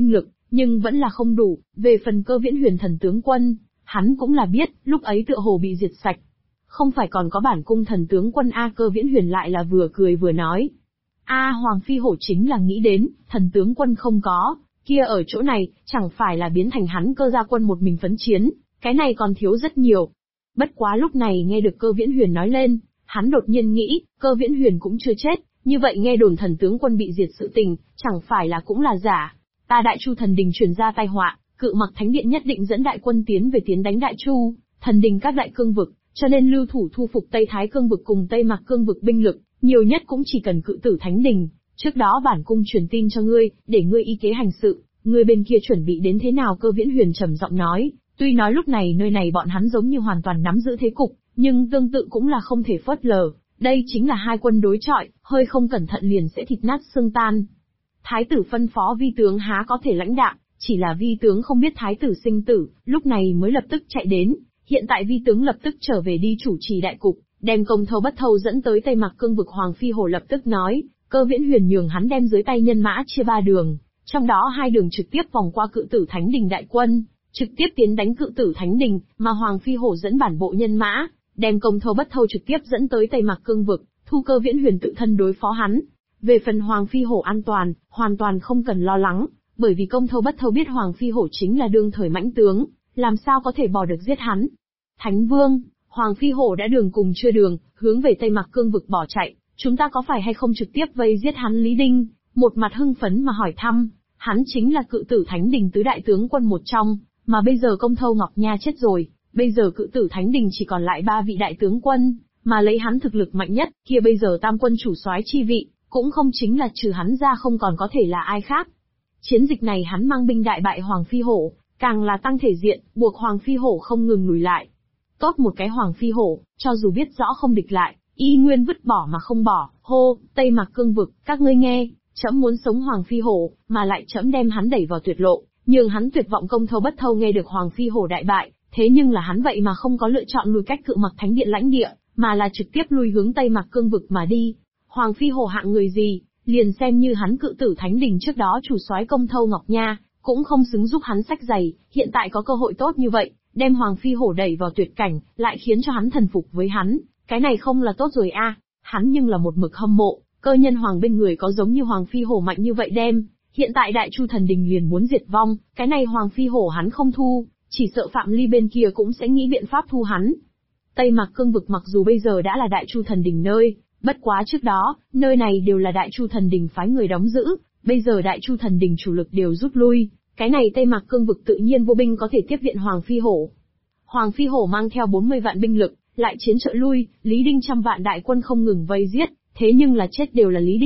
nhưng vẫn là không đủ. Về phần Cơ Viễn Huyền thần tướng quân, hắn cũng là biết, lúc ấy tựa hồ bị diệt sạch. Không phải còn có bản cung thần tướng quân A. Cơ Viễn Huyền lại là vừa cười vừa nói. Hoàng Phi Hổ chính là nghĩ đến, thần tướng quân không có, kia ở chỗ này, chẳng phải là biến thành hắn Cơ gia quân một mình phấn chiến, cái này còn thiếu rất nhiều. Bất quá lúc này nghe được Cơ Viễn Huyền nói lên, hắn đột nhiên nghĩ, Cơ Viễn Huyền cũng chưa chết, như vậy nghe đồn thần tướng quân bị diệt sự tình, chẳng phải là cũng là giả. Ta Đại Chu thần đình truyền ra tai họa, Cự Mặc Thánh Điện nhất định dẫn đại quân tiến đánh Đại Chu, thần đình các đại cương vực, cho nên lưu thủ thu phục Tây Thái cương vực cùng Tây Mạc cương vực binh lực, nhiều nhất cũng chỉ cần Cự Tử Thánh Đình. Trước đó bản cung truyền tin cho ngươi, để ngươi y kế hành sự, ngươi bên kia chuẩn bị đến thế nào? Cơ Viễn Huyền trầm giọng nói, tuy nói lúc này nơi này bọn hắn giống như hoàn toàn nắm giữ thế cục, nhưng tương tự cũng là không thể phớt lờ, đây chính là hai quân đối chọi, hơi không cẩn thận liền sẽ thịt nát xương tan. Thái tử phân phó vi tướng há có thể lãnh đạm, chỉ là vi tướng không biết thái tử sinh tử, lúc này mới lập tức chạy đến, hiện tại vi tướng lập tức trở về đi chủ trì đại cục, đem công thâu bất thâu dẫn tới Tây Mạc cương vực. Hoàng Phi Hổ lập tức nói, Cơ Viễn Huyền nhường hắn đem dưới tay nhân mã chia 3 đường, trong đó 2 đường trực tiếp vòng qua Cự Tử Thánh Đình đại quân, trực tiếp tiến đánh Cự Tử Thánh Đình, mà Hoàng Phi Hổ dẫn bản bộ nhân mã, đem công thâu bất thâu trực tiếp dẫn tới Tây Mạc cương vực, thu Cơ Viễn Huyền tự thân đối phó hắn. Về phần Hoàng Phi Hổ an toàn, hoàn toàn không cần lo lắng, bởi vì công thâu bất thâu biết Hoàng Phi Hổ chính là đương thời mãnh tướng, làm sao có thể bỏ được giết hắn. Thánh Vương, Hoàng Phi Hổ đã đường cùng chưa đường, hướng về Tây Mạc cương vực bỏ chạy, chúng ta có phải hay không trực tiếp vây giết hắn? Lý Đinh, một mặt hưng phấn mà hỏi thăm, hắn chính là Cự Tử Thánh Đình tứ đại tướng quân một trong, mà bây giờ công thâu Ngọc Nha chết rồi, bây giờ Cự Tử Thánh Đình chỉ còn lại 3 vị đại tướng quân, mà lấy hắn thực lực mạnh nhất, kia bây giờ tam quân chủ soái chi vị, cũng không chính là trừ hắn ra không còn có thể là ai khác. Chiến dịch này hắn mang binh đại bại Hoàng Phi Hổ, càng là tăng thể diện, buộc Hoàng Phi Hổ không ngừng lùi lại. Tốt một cái Hoàng Phi Hổ, cho dù biết rõ không địch lại, y nguyên vứt bỏ mà không bỏ. Hô, Tây Mạc cương vực, các ngươi nghe, trẫm muốn sống Hoàng Phi Hổ, mà lại trẫm đem hắn đẩy vào tuyệt lộ, nhưng hắn tuyệt vọng. Công thâu bất thâu nghe được Hoàng Phi Hổ đại bại, thế nhưng là hắn vậy mà không có lựa chọn lùi cách Cự Mặc Thánh Điện lãnh địa, mà là trực tiếp lui hướng Tây Mạc cương vực mà đi. Hoàng Phi Hổ hạng người gì, liền xem như hắn Cự Tử Thánh Đình trước đó chủ soái công thâu Ngọc Nha, cũng không xứng giúp hắn xách giày, hiện tại có cơ hội tốt như vậy, đem Hoàng Phi Hổ đẩy vào tuyệt cảnh, lại khiến cho hắn thần phục với hắn, cái này không là tốt rồi a? Hắn nhưng là một mực hâm mộ, cơ nhân hoàng bên người có giống như Hoàng Phi Hổ mạnh như vậy đem, hiện tại Đại Chu thần đình liền muốn diệt vong, cái này Hoàng Phi Hổ hắn không thu, chỉ sợ Phạm Ly bên kia cũng sẽ nghĩ biện pháp thu hắn. Tây Mạc cương vực mặc dù bây giờ đã là Đại Chu thần đình nơi, bất quá trước đó, nơi này đều là Đại Chu thần đình phái người đóng giữ, bây giờ Đại Chu thần đình chủ lực đều rút lui, cái này Tây Mạc cương vực tự nhiên vô binh có thể tiếp viện Hoàng Phi Hổ. Hoàng Phi Hổ mang theo 40 vạn binh lực, lại chiến trợ lui, Lý Đinh trăm vạn đại quân không ngừng vây giết, thế nhưng là chết đều là Lý Đinh.